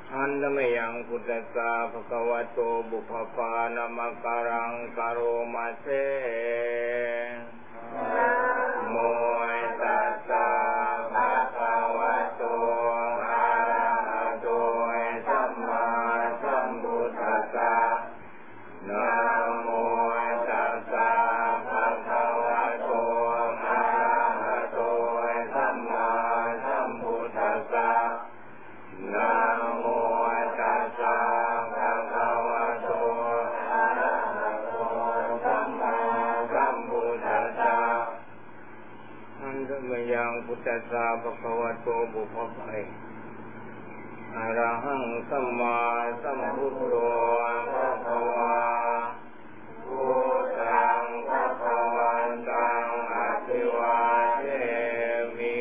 อันนมยังพุทธัสสะภะคะวะโตบุพพานะมะการังกะโรมาเสโมตัสสะภะคะวะโตอะระหะโตสัมมาสัมพุทธัสสะนะโมตัสสะภะคะวะโตอะระหะโตสัมมาสัมพุทธัสสะนะโมตัสสะภะคะวะโตอะระหะโตสัมมาสัมพุทธัสสะอันธรรมยังพุทธัสสะภะคะวะโตบุพเพอะระหังสัมมาสัมพุทโธภะคะวะพุทธังภะคะวันตังอะภิวาเทมิ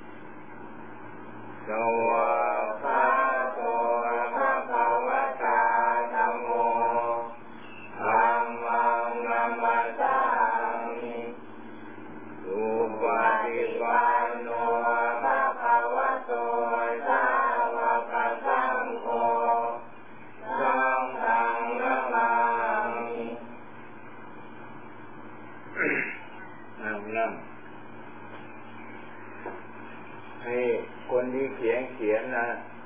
สวากขาโตภะคะวะตาธัมโมธัมมังนัมมัสสามิสุปฏิปันโนภะคะวะโตสาวกสังโฆสังฆังนะมามินั่งให้คนที่เขียนนะ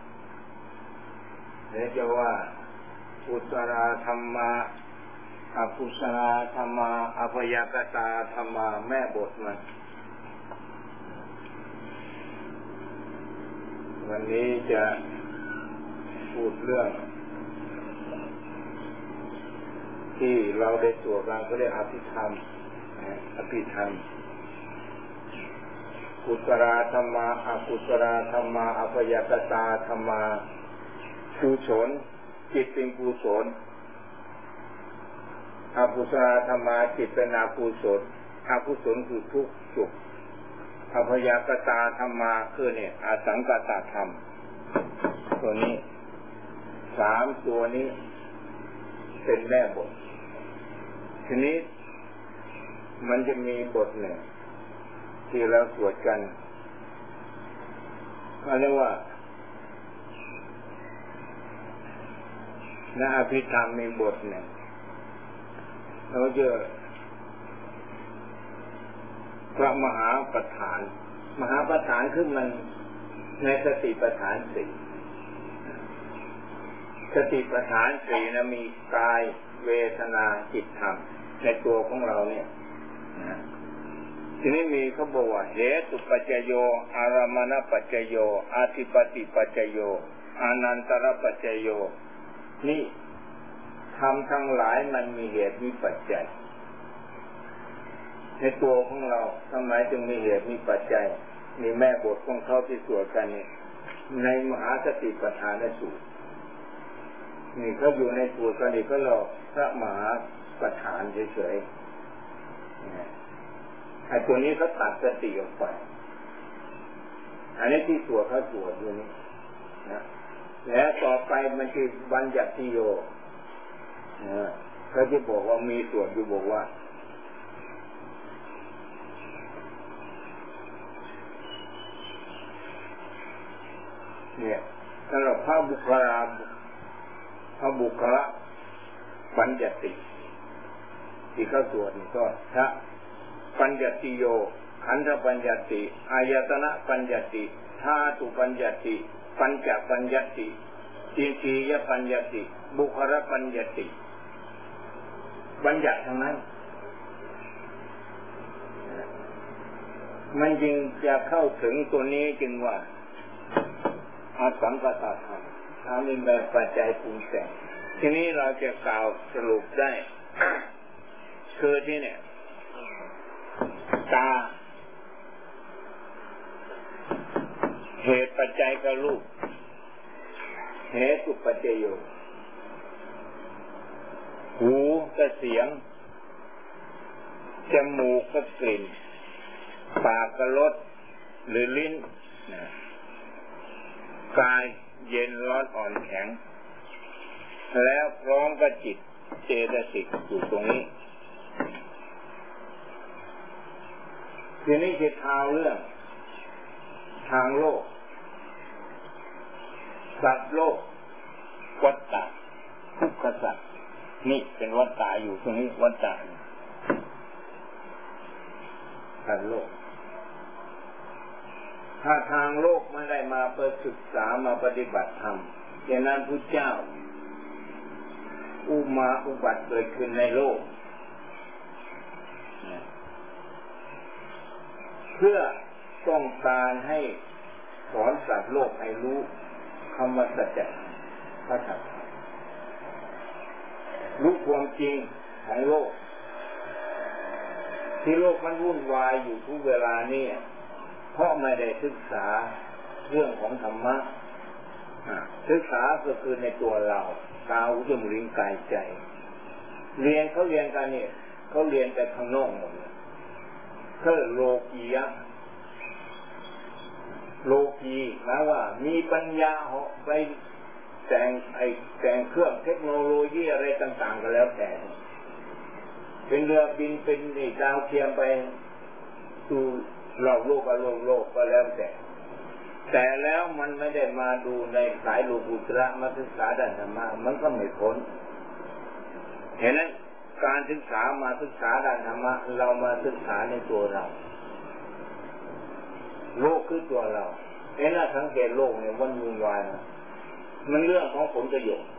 เดี๋ยวจะว่ากุศลธรรมะอกุศลธรรมะอภยกตาธรรมะแม่บทมันวันนี้จะพูดเรื่องที่เราได้สวดกันก็เรียกอภิธรรมกุศลธรรมะอกุศลธรรมะอภยกตาธรรมะกุศลจิตเป็นกุศลอกุศลธรรมะจิตเป็นอกุศลอกุศลคือทุกข์สุขอภยกตาธรรมะคือเนี่ยอสังกตธรรมตัวนี้3ตัวนี้เป็นแม่บททีนี้มันจะมีบทหนึ่งที่เราสวดกันเรียกว่าอภิธรรมมีบทหนึ่งเราจะพระมหาประธานคือมันในสติปัฏฐาน4สติปัฏฐาน4นะมีกายเวทนาจิตธรรมในตัวของเราเนี่ยนะทีนี้มีเขาบอกว่าเหตุปัจจโยอารามณปัจจโยอาทิปติปัจจโยอานันตรปัจจโยนี่ธรรมทั้งหลายมันมีเหตุมีปัจจัยในตัวของเราทำไมจึงมีเหตุมีปัจจัยมีแม่บทของเขาที่สวดกันนี่ในมหาสติปัฏฐานสูตรนี่เขาอยู่ในสูตรกันนี่ก็เราพระมหาประธานเฉยๆไอ้ตัวนี้เขาตัดสติออกไปอันนี้ที่สวดเขาสวดอยู่นี่นะแล้วต่อไปมันคือบัญญัติโยเขาจะบอกว่ามีสวดอยู่บอกว่าเนี่ยสำหรับพระบุคละบัญญัติที่เขาสวดนี่ก็พระปัญญติโยขันธปัญญติอายตนะปัญญติธาตุปัญญติปัญจปัญญติอินทรียปัญญติบุคละปัญญติบัญญัติทั้งนั้นมันจึงจะเข้าถึงตัวนี้จึงว่าอสังกตธรรมทำเป็นแบบปัจจัยปรุงแต่งทีนี้เราจะกล่าวสรุปได้คือที่เนี่ยตาเหตุปัจจัยกับรูปเหตุปัจจัยโยหูกับเสียงจมูกกับกลิ่นปากกับรสหรือลิ้นกายเย็นร้อนอ่อนแข็งแล้วพร้อมกับจิตเจตสิกอยู่ตรงนี้ทีนี้คือทางเรื่องทางโลกสัตว์โลกวัฏฏะทุกขสัจนี่เป็นวัฏฏะอยู่ตรงนี้วัฏฏะทางโลกถ้าทางโลกไม่ได้มาศึกษามาปฏิบัติธรรมอย่างนั้นพุทธเจ้าอุบัติเกิดขึ้นในโลกเพื่อต้องการให้สอนสัตว์โลกให้รู้คำว่าสัจจะพระธรรมรู้ความจริงของโลกที่โลกมันวุ่นวายอยู่ทุกเวลานี่เพราะไม่ได้ศึกษาเรื่องของธรรมะศึกษาก็คือในตัวเราตาหูจมูกลิ้นกายใจเขาเรียนกันเนี่ยเขาเรียนแต่ข้างนอกหมดเลยเขาโลกียะโลกีหมายว่ามีปัญญาไปแต่งเครื่องเทคโนโลยีอะไรต่างๆก็แล้วแต่เป็นเรือบินเป็นดาวเทียมไปสู่โลกก็แล้วแต่แล้วมันไม่ได้มาดูในสายโลกุตระมาศึกษาด้านธรรมะมันก็ไม่พ้นเห็นไหมการศึกษาด้านธรรมะเรามาศึกษาในตัวเราโลกคือตัวเราเห็นไหมสังเกตโลกเนี่ยมันวุ่นวายนะมันเรื่องของผลประโยชน์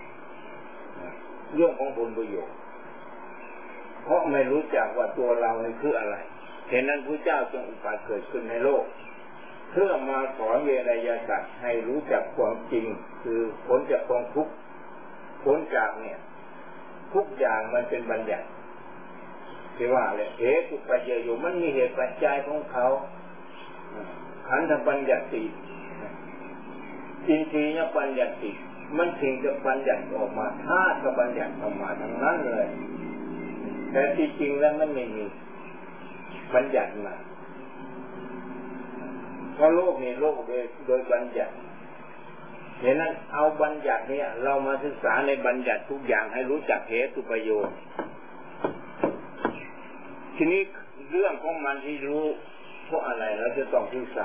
เพราะไม่รู้จักว่าตัวเราเนี่ยคืออะไรฉะนั้นพระเจ้าจึงอุบัติเกิดขึ้นในโลกเพื่อมาสอนเวไนยสัตว์ให้รู้จักความจริงคือผลจากความทุกข์ผลจากเนี่ยทุกอย่างมันเป็นบัญญัติที่ว่าเลยเหตุปัจจัยอยู่มันมีเหตุปัจจัยของเขาขันธบัญญัติอินทรียบัญญัติมันถึงจะบัญญัติออกมาธาตุบัญญัติออกมาทั้งนั้นเลยแต่ที่จริงแล้วมันไม่มีบัญญัติมาเพราะโลกนี่โลกโดยบัญญัติฉะนั้นเอาบัญญัติเนี่ยเรามาศึกษาในบัญญัติทุกอย่างให้รู้จักเหตุประโยชน์ทีนี้เรื่องของมันที่รู้เพราะอะไรเราจะต้องศึกษา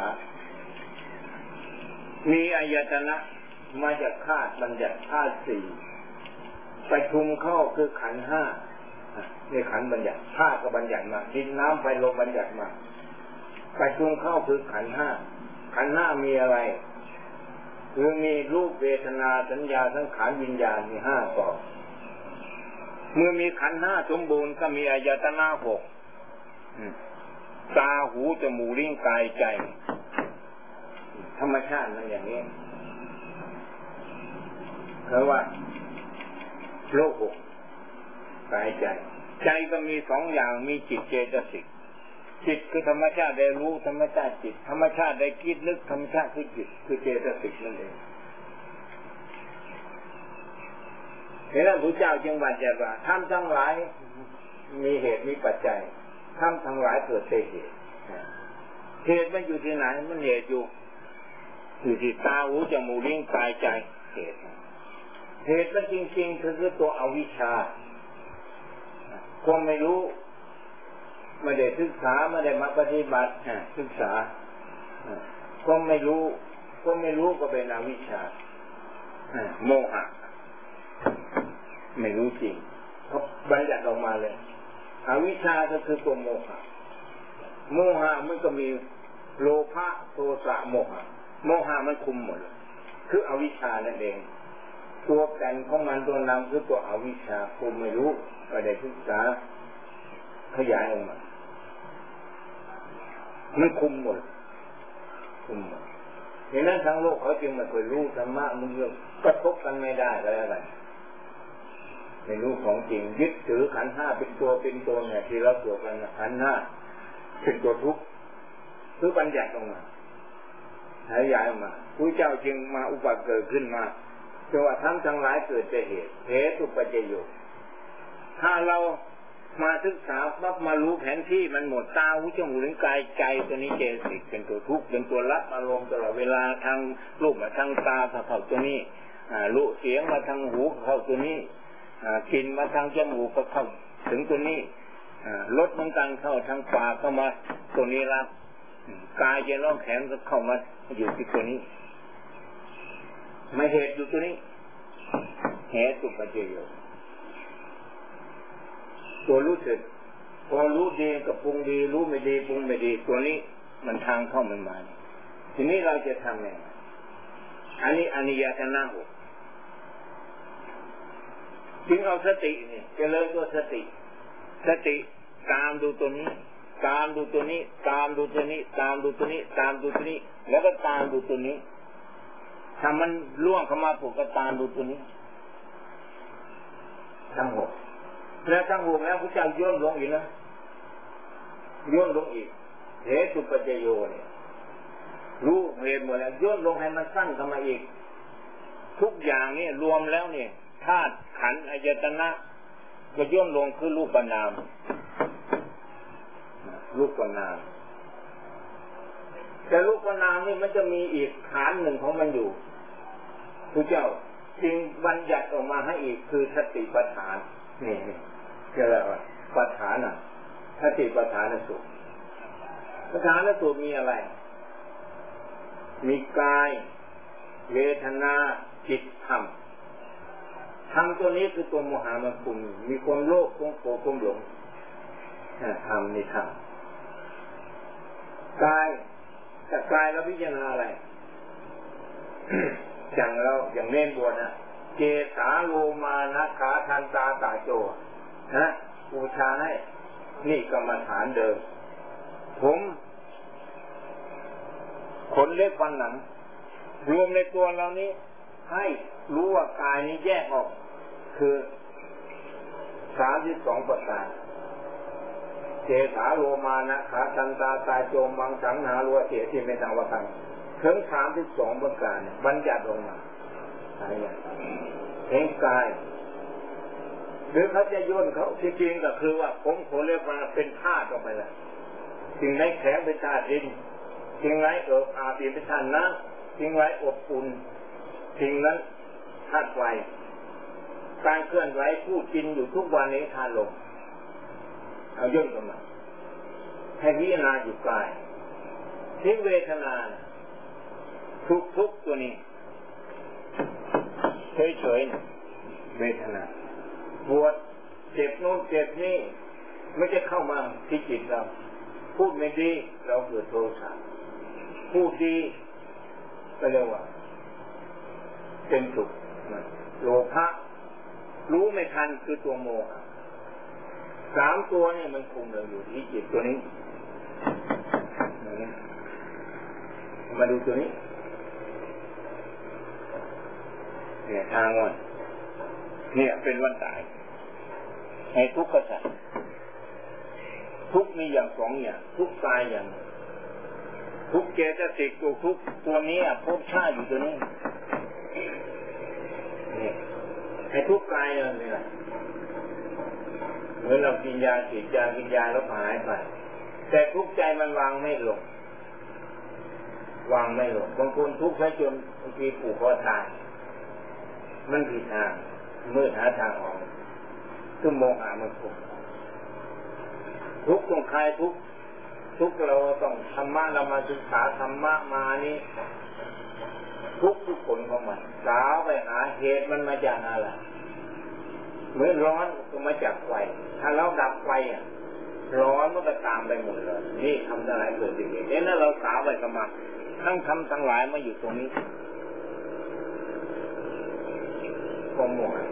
มีอายตนะมาจากธาตุบัญญัติธาตุสี่ประชุมเข้าคือขันธ์ห้าในขันธ์บัญญัติธาตุก็บัญญัติมาดินน้ำไฟลมบัญญัติมาประชุมเข้าคือขันธ์ห้าขันธ์ห้ามีอะไรคือมีรูปเวทนาสัญญาสังขารวิญญาณมีห้าก่อนเมื่อมีขันธ์ห้าสมบูรณ์ก็มีอายตนะหกตาหูจมูกลิ้นกายใจธรรมชาติมันอย่างนี้เพราะว่าโลกหกกายใจก็มีสองอย่างมีจิตเจตสิกจิตคือธรรมชาติได้รู้ธรรมชาติจิตธรรมชาติได้คิดนึกธรรมชาติคือจิตคือเจตสิกนั่นเองเห็นไหมพระเจ้าจึงบัญญัติว่าธรรมทั้งหลายมีเหตุมีปัจจัยธรรมทั้งหลายเกิดจากเหตุมันอยู่ที่ไหนมันเหตุอยู่ที่ตาหูจมูกลิ้นกายใจเหตุมันจริงๆคือตัวอวิชชาความไม่รู้ไม่ได้ศึกษาไม่ได้มาปฏิบัติศึกษาความไม่รู้ก็เป็นอวิชชาโมหะไม่รู้จริงเขาบัญญัติออกมาเลยอวิชชาก็คือตัวโมหะมันก็มีโลภะโทสะโมหะมันคุมหมดคืออวิชชานั่นเองตัวแก่นของมันตัวนำคือตัวอวิชชาคุมไม่รู้ไม่ได้ศึกษาขยายออกมามันคุมหมดอย่างนั้นทั้งโลกเขาจึงไม่เคยรู้ธรรมะมันเรื่องกระทบกันไม่ได้อะไรไม่รู้ของจริงยึดถือขันธ์ห้าเป็นตัวเนี่ยที่เราสวดกันขันธ์ห้าเป็นตัวทุกข์คือบัญญัติออกมาขยายออกมาพระเจ้าจึงมาอุบัติเกิดขึ้นมาเพราะว่าทั้งหลายเกิดจากเหตุปัจจัยอยู่ถ้าเรามาศึกษาปั๊บมารู้แผนที่มันหมดตาหูจมูกลิ้นกายใจตัวนี้เจตสิกเป็นตัวทุกข์เป็นตัวรับอารมณ์ตลอดเวลาทางรูปมาทางตาเข้าตัวนี้รู้เสียงมาทางหูเข้าตัวนี้กลิ่นมาทางจมูกก็เข้าถึงตัวนี้รสมันกันเข้าทางปากเข้ามาตัวนี้รับกายเย็นร้อนแข็งก็เข้ามาอยู่ที่ตัวนี้ไม่เหตุอยู่ตัวนี้เหตุปัจจโยตัวรู้สึกพอรู้ดีกับปรุงดีรู้ไม่ดีปรุงไม่ดีตัวนี้มันทางเข้ามันมาทีนี้เราจะทำยังไงอันนี้อนิยตนะหกจึงเอาสตินี่จะเลยตัวสติตามดูตัวนี้ตามดูตัวนี้ตามดูตัวนี้ตามดูตัวนี้ตามดูตัวนี้แล้วก็ตามดูตัวนี้ถ้ามันล่วงเข้ามาผูกก็ตามดูตัวนี้ทั้งหกแล้วทั้งหกแล้วพระเจ้าย่นลงอีกนะย่นลงอีกเหตุปัจจโยเนี่ยรู้เหตุหมดแล้วย่นลงให้มันสั้นเข้ามาอีกทุกอย่างนี่รวมแล้วเนี่ยธาตุขันธ์อายตนะก็ย่นลงคือรูปนามรูปนามแต่รูปนามนี่มันจะมีอีกฐานหนึ่งของมันอยู่พระเจ้าจึงบัญญัติออกมาให้อีกคือสติปัฏฐานนี่เรียกว่าปัฏฐานน่ะสติปัฏฐานสูตรปัฏฐานสูตรมีอะไรมีกายเวทนาจิตธรรมตัวนี้คือตัวโมหะมันคุมมีความโลภความโกรธความหลงธรรมนี่ธรรมกายแต่กายเราพิจารณาอะไร อย่างเน้นบวชนะเจสาโลมานะขาทันตาตาโจนะบูชาให้นี่กรรมฐานเดิมผมขนเล็บฟันหนังรวมในตัวเรานี้ให้รู้ว่ากายนี้แยกออกคือ32ประการเจสาโลมานะขาทันตาตาโจมังสังหารัวเสียที่ไม่ต่างว่าต่างถึง32ประการบัญญัติลงมาอะไรอย่างเห็นกายหรือเขาจะย่นเขาจริงๆก็คือว่าผมขนเล็บฟันเป็นธาตุออกไปแล้วสิ่งไหนแข็งเป็นธาตุดินสิ่งไหนอาบเป็นธาตุน้ำสิ่งไหนอบอุ่นสิ่งนั้นธาตุไฟการเคลื่อนไหวพูดกินอยู่ทุกวันนี้ธาตุลมเอาย่นกันมาให้พิจารณาอยู่กายทิ้งเวทนาทุกตัวนี้เฉยๆเวทนาปวดเจ็บโน้นเจ็บนี่ไม่จะเข้ามาที่จิตเราพูดไม่ดีเราเกิดโทสะพูดดีก็เรียกว่าเป็นสุขโลภะรู้ไม่ทันคือตัวโมหะ3ตัวนี่มันคุมเราอยู่ที่จิตตัวนี้มาดูตัวนี้เนี่ยทางวันเนี่ยเป็นวันตายให้ทุกข์กษัตริย์ทุกมีอย่าง2อย่างทุกตายอย่างทุกเจตสิกทุกตัวนี้ภพชาติอยู่ตัวนี้นี่ให้ทุกกายเลยนี่แหละเหมือนเรากินยาฉีดยากินยาแล้วหายไปแต่ทุกใจมันวางไม่ลงบางคนทุกข์ให้จนบางทีผูกคอตายมันผิดทางมืดหาทางออกคือโมหะมันทุกข์ต้องคลายทุกข์เราต้องธรรมะเรามาศึกษาธรรมะมานี่ทุกผลของมันสาวไปหาเหตุมันมาจากอะไรเหมือนร้อนก็มาจากไฟถ้าเราดับไฟร้อนมันก็ตามไปหมดเลยนี่ทำอะไรเกิดขึ้นเนี่ยนั่นเราสาวไปกันมาทั้งทำทั้งหลายมาอยู่ตรงนี้ความโมหะ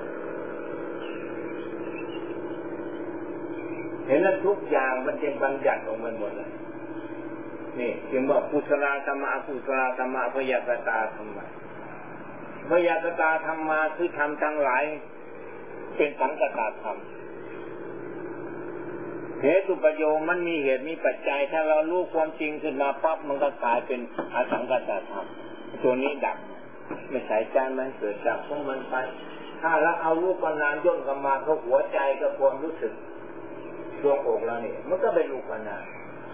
เห็นนั้นทุกอย่างมันเป็นบัญญัติของมันหมดเลยนี่จึงว่ากุศลธรรมะอกุศลธรรมะพยากตาธรรมะพยากตาธรรมะคือทำทั้งหลายเป็นสังคตธรรมเหตุปัจโยมันมีเหตุมีปัจจัยถ้าเรารู้ความจริงขึ้นมาปั๊บมันก็กลายเป็นอสังคตธรรมตัวนี้ดับไม่ใส่ใจมันเกิดดับของมันไปถ้าเราเอารูปนามย่นกันมาก็หัวใจกับความรู้สึกดวงอกเราเนี่ยมันก็เป็นรูปนาม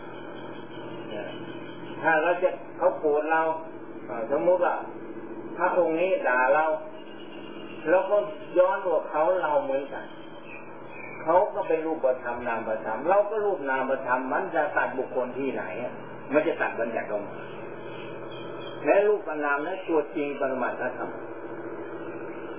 ถ้าเราจะเขาโกรธเราสมมติว่าถ้าองค์นี้ด่าเราแล้วก็ย้อนตัวเขาเราเหมือนกันเขาก็เป็นรูปธรรมนามธรรมเราก็รูปนามธรรมมันจะตัดบุคคลที่ไหนมันจะตัดบัญญัติลงและรูปนามนั้นตัวจริงปรมัตถธรรม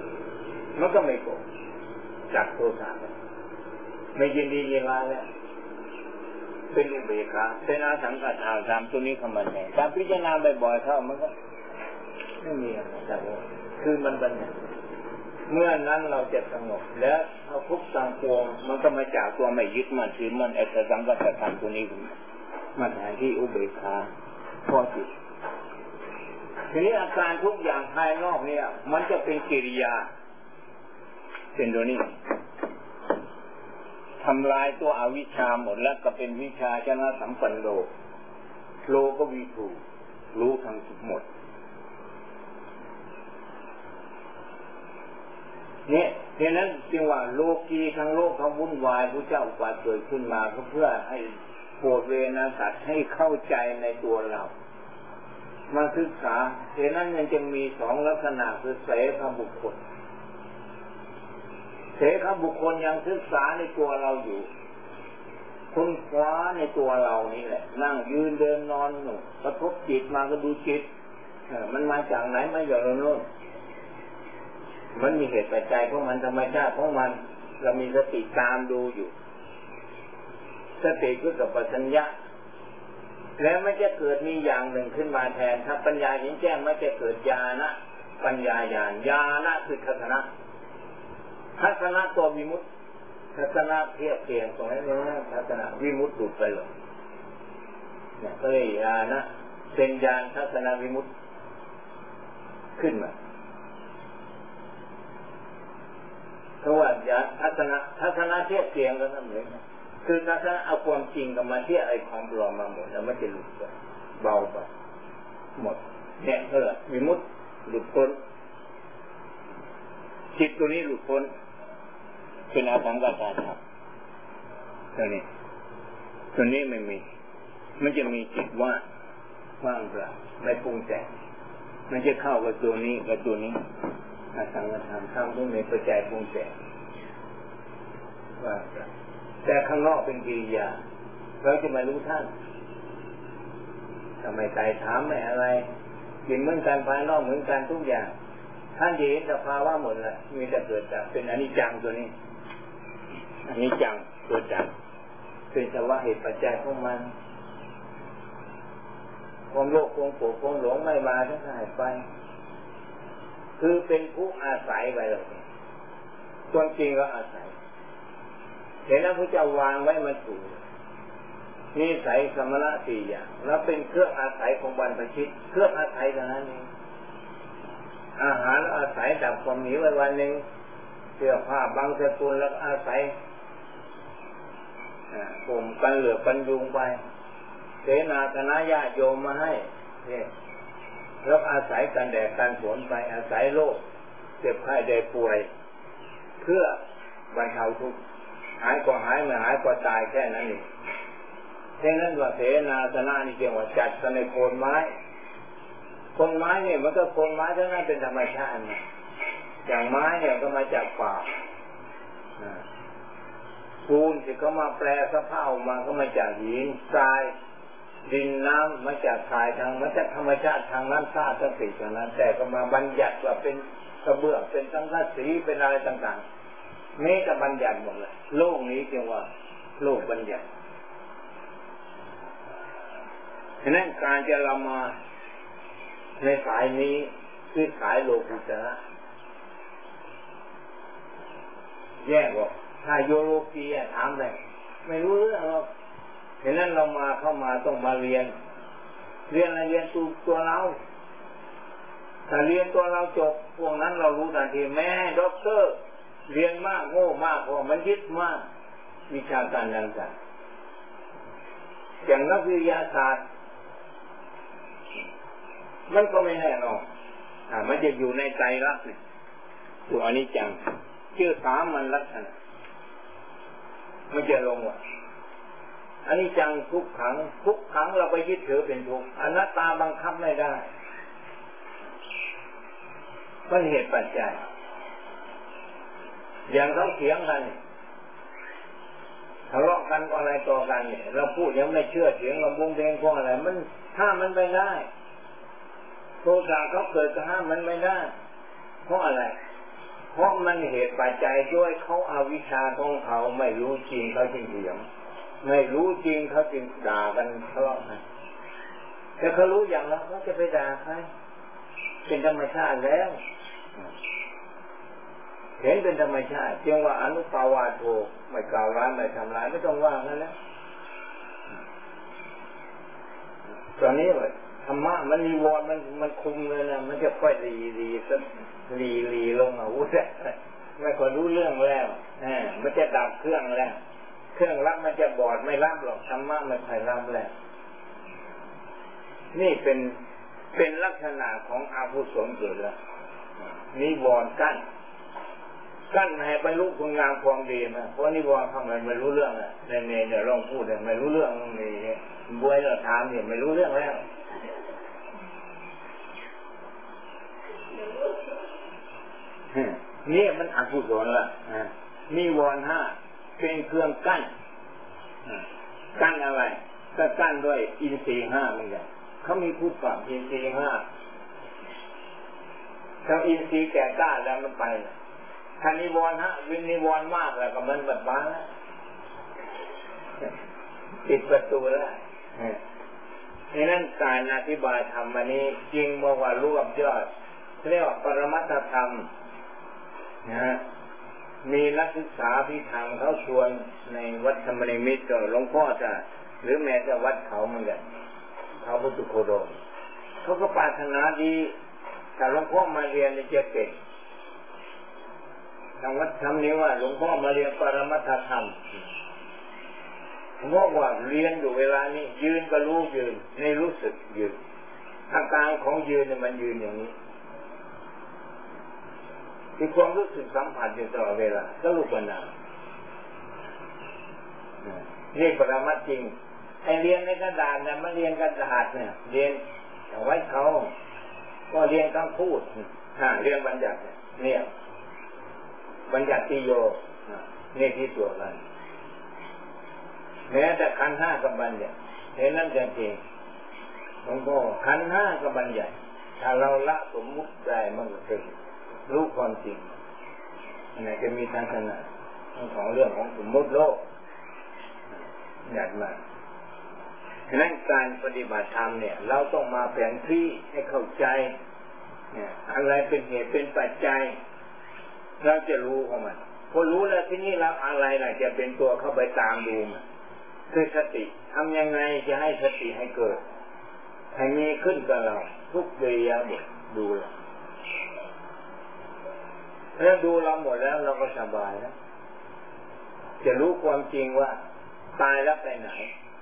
มันก็ไม่โกรธจากโทสะไม่ยินดียินร้ายแล้วเป็นอุเบกขาเป็นอาสังขตาตามตัวนี้เข้ามาแทนการพิจารณาบ่อยๆเข้ามันก็ไม่มีอะไรแต่คือมันบัญญัติเมื่อนั้นเราจะสงบและเอาทุกสังปวงมันก็มาจากตัวไม่ยึดมั่นถือมั่นไอ้สังกัตธรรมตัวนี้มาแทนที่อุเบกขาพอจิตทีนี้อาการทุกอย่างภายนอกเนี่ยมันจะเป็นกิริยาเป็นตัวนี้ทำลายตัวอวิชชาหมดแล้วก็เป็นวิชาชนะสัมปันโนโลก็วิถูรู้ทั้งหมดเนี่ยเพราะนั้นจึงว่าโลกีทั้งโลกเขาวุ่นวายพระเจ้าอุปาเกิดขึ้นมาก็เพื่อให้โปรดเวรสัตว์ให้เข้าใจในตัวเรามาศึกษาเพราะนั้นยังจะมีสองลักษณะคือเสขบุคคลเสขบุคคลยังศึกษาในตัวเราอยู่ค้นคว้าในตัวเรานี่แหละนั่งยืนเดินนอนหนูกระทบจิตมาก็ดูจิตมันมาจากไหนมาจากโน่นมันมีเหตุปัจจัยของมันธรรมชาติของมันเรามีสติตามดูอยู่สติคือกับปัญญาแล้วมันจะเกิดมีอย่างหนึ่งขึ้นมาแทนถ้าปัญญาเห็นแจ้งมันจะเกิดญาณะปัญญาญาณญาณะคือทัศนะทัศนะตัววิมุตติทัศนะเทียบเทียงตรงนี้นะทัศนะวิมุตติหลุดไปเลยเนี่ยก็เลยญาณะเป็นญาณทัศนวิมุตติขึ้นมาเพราะว่าญาณทัศนะเทียบเทียงกันนั่นเองคือทัศนะเอาความจริงกับมาเทียบไอ้ของปลอมมาหมดแล้วมันจะหลุดไปเบาไปหมดเนี่ยก็เลยวิมุตติหลุดพ้นจิตตัวนี้หลุดพ้นเป็นอาสังขตาครับตัวนี้ไม่มีมันจะมีจิตว่างเปล่าไม่ปรุงแต่งมันจะเข้ากับตัวนี้กับตัวนี้อาสังขตาข้ามตรงไหนปัจจัยปรุงแต่งว่างเปล่าแต่ข้างนอกเป็นกิริยาเราจะมารู้ท่านทำไมใจถามไม่อะไรกินเหมือนกันภายนอกเหมือนกันทุกอย่างท่านเห็นสภาวะหมดเลยมีแต่เกิดจากเป็นอนิจจังตัวนี้อนิจจังเกิดจากเป็นสภาวะเหตุปัจจัยของมันความโลภความโกรธความหลงไม่มาทั้งหายไปคือเป็นผู้อาศัยไปเลยตัวจริงก็อาศัยเห็นแล้วพระเจ้าวางไว้มาถูกนิสัยสมณะสี่อย่างแล้วเป็นเครื่องอาศัยของบรรพชิตเครื่องอาศัยเท่านั้นเองอาหารอาศัยดับความหิววันหนึ่งเสื้อผ้าบางสกุลแล้วอาศัยผมกันเหลือปันยุงไปเสนาคณะญาติโยมมาให้แล้วอาศัยกันแดดกันฝนไปอาศัยโรคเจ็บไข้ได้ป่วยเพื่อบรรเทาทุกข์หายก็หายไม่หายก็ตายแค่นั้นเองเพราะนั้นว่าเสนาสนะนี่เรียกว่าจัดกันในโคนไม้คนไม้เนี่ยมันก็คนไม้ทั้งนั้นเป็นธรรมชาตินะอย่างไม้เนี่ยก็มาจากป่าปูนที่เขามาแปลสภาพมาก็มาจากหินทรายดินน้ำมาจากทรายทางมาจากธรรมชาติทางนั้นธาตุทั้งสี่อย่างนั้นแต่ก็มาบัญญัติว่าเป็นกระเบื้องเป็นสังกะสีเป็นอะไรต่างๆนี่ก็บัญญัติหมดเลยโลกนี้จึงว่าโลกบัญญัติฉะนั้นการจะเรามาในสายนี้คือสายโลกุตระแยกออกถ้าโยโลกีถามเลยไม่รู้เรื่องหรอกฉะนั้นเรามาเข้ามาต้องมาเรียนอะไรเรียนตัวเราถ้าเรียนตัวเราจบพวกนั้นเรารู้ทันทีแม่ด็อกเตอร์เรียนมากโง่มากเพราะมันยึดมากวิชาการต่างๆอย่างนักวิทยาศาสตร์มันก็ไม่แน่นอนมันจะอยู่ในใจรักเนี่ยตัวอนิจจังชื่อสามัญลักษณะมันจะลงว่าอนิจจังทุกขังเราไปยึดถือเป็นทุกข์อนัตตาบังคับไม่ได้มันเหตุปัจจัยอย่างเขาเถียงกันทะเลาะกันอะไรต่อกันเนี่ยเราพูดยังไม่เชื่อเถียงเราบุ้งเบงเพราะอะไรมันห้ามมันไปได้โทสะเขาเกิดก็ห้ามมันไม่ได้เพราะอะไรเพราะมันเหตุปัจจัยด้วยเขาอาวิชชาของเขาไม่รู้จริงเขาจึงเถียงไม่รู้จริงเขาจึงด่ากันทะเลาะกันแต่เขารู้อย่างนั้นเขาจะไปด่าใครเป็นธรรมชาติแล้วเห็นเป็นธรรมชาติจึงว่าอนุปาวาโทไม่กล่าวร้ายไม่ทำร้ายไม่ต้องว่ากันแล้วตอนนี้ธรรมะมันนิวรณ์มันคุมเลยนะมันจะค่อยรีลงอาวุธไม่ค่อยรู้เรื่องแล้วมันจะดับเครื่องแล้วเครื่องรับมันจะบอดไม่รับหรอกธรรมะไม่ค่อยรับแล้วนี่เป็นลักษณะของอกุศลเกิดแล้วนิวรณ์กั้นให้บรรลุคุณงามความดีนะเพราะนิวรณ์เข้ามาไม่รู้เรื่องอ่ะเนี่ยลองพูดเลยไม่รู้เรื่องนี่บวยเราถามเนี่ยไม่รู้เรื่องแล้วนี่มันอกุศลละนิวรณ์ห้าเป็นเครื่องกั้นอะไรก็กั้นด้วยอินทรีย์ห้าเหมือนกันเขามีผู้ปรับอินทรีย์ห้าถ้าอินทรีย์แก่กล้าแล้วมันไปถ้านิวรณ์นิวรณ์มากแล้วก็มันแบบบ้าแล้วปิดประตูแล้วดังนั้นการอธิบายธรรมวันนี้จริงเมื่อว่ารวบยอดเรียกว่าปรมัตถธรรมนะมีนักศึกษาพิธรรมเขาชวนในวัดธรรมนิมิตรหลวงพ่อจะหรือแม้แต่วัดเขาเหมือนกันเขาพุทธโคดมเขาก็ปรารถนาดีถ้าหลวงพ่อมาเรียนจะเก่งทางวัดทำนี้ว่าหลวงพ่อมาเรียนปรมัตถธรรมหลวงพ่อว่าเรียนอยู่เวลานี้ยืนก็รู้ยืนในรู้สึกยืนอาการของยืนเนี่ยมันยืนอย่างนี้ที่ความรู้สึกสัมผัสอยู่ตลอดเวลาก็รูปนามนี่ปรมัตถ์จริงไอเรียนในกระดาษเนี่ยมันเรียนกระดาษเนี่ยเรียนเอาไว้เขาก็เรียนคำพูดเรียนบัญญัติเนี่ยบัญญัติโยเนี่ยที่ตัวกันแม้แต่ขันธ์ห้ากับบัญญัติเห็นนั่นจริงๆหลวงพ่อขันธ์ห้ากับบัญญัติถ้าเราละสมมุติได้มันก็เป็นรู้ความจริงนี่จะมีทางขนาดของเรื่องของสมมุติโลกหยัดมาฉะนั้นการปฏิบัติธรรมเนี่ยเราต้องมาแผนที่ให้เข้าใจเนี่ยอะไรเป็นเหตุเป็นปัจจัยเราจะรู้ของมันพอรู้แล้วที่นี่แล้วอะไรล่ะจะเป็นตัวเข้าไปตามดูมันคือสติทำยังไงจะให้สติให้เกิดให้มีขึ้นกับเราทุกเรียบทดูแล้วดูเราหมดแล้วเราก็สบายแล้วจะรู้ความจริงว่าตายแล้วไปไหน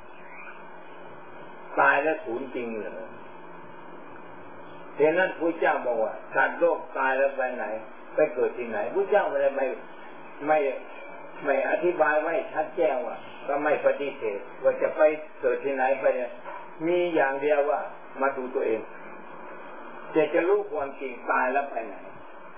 ตายแล้วสูญจริงเหรอฉะนั้นพระเจ้าบอกว่าสัตว์โลกตายแล้วไปไหนไปเกิดที่ไหนพระเจ้าไม่อธิบายไว้ชัดแจ้งว่าก็ไม่ปฏิเสธว่าจะไปเกิดที่ไหนไปเนี่ยมีอย่างเดียวว่ามาดูตัวเองจะรู้ความจริงตายแล้วไปไหน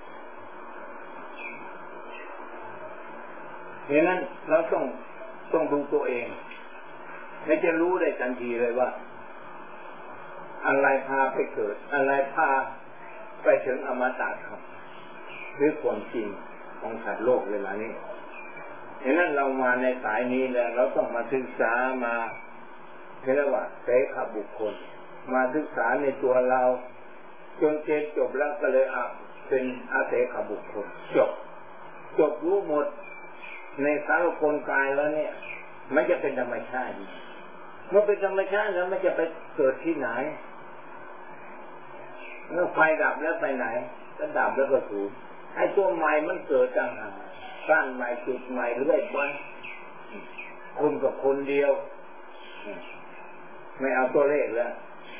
ฉะนั้นเราต้องดูตัวเองและจะรู้ได้ทันทีเลยว่าอะไรพาไปเกิดอะไรพาไปถึงอมตะครับหรือความจริงของสัตว์โลกเวลานี้ฉะนั้นเรามาในสายนี้แล้วเราต้องมาศึกษามาเรียกว่าเสขบุคคลมาศึกษาในตัวเราจนเจนจบแล้วก็เลยเป็นอาเสขบุคคลจบรู้หมดในสารพลกายแล้วเนี่ยมันจะเป็นธรรมชาติเมื่อเป็นธรรมชาติแล้วมันจะไปเกิดที่ไหนเมื่อไฟดับแล้วไปไหนก็ดับแล้วก็สูญไอ้ตัวใหม่มันเกิดต่างหากสร้างใหม่จุดใหม่เรื่อยไปคุณกับคนเดียวไม่เอาตัวเลขแล้ว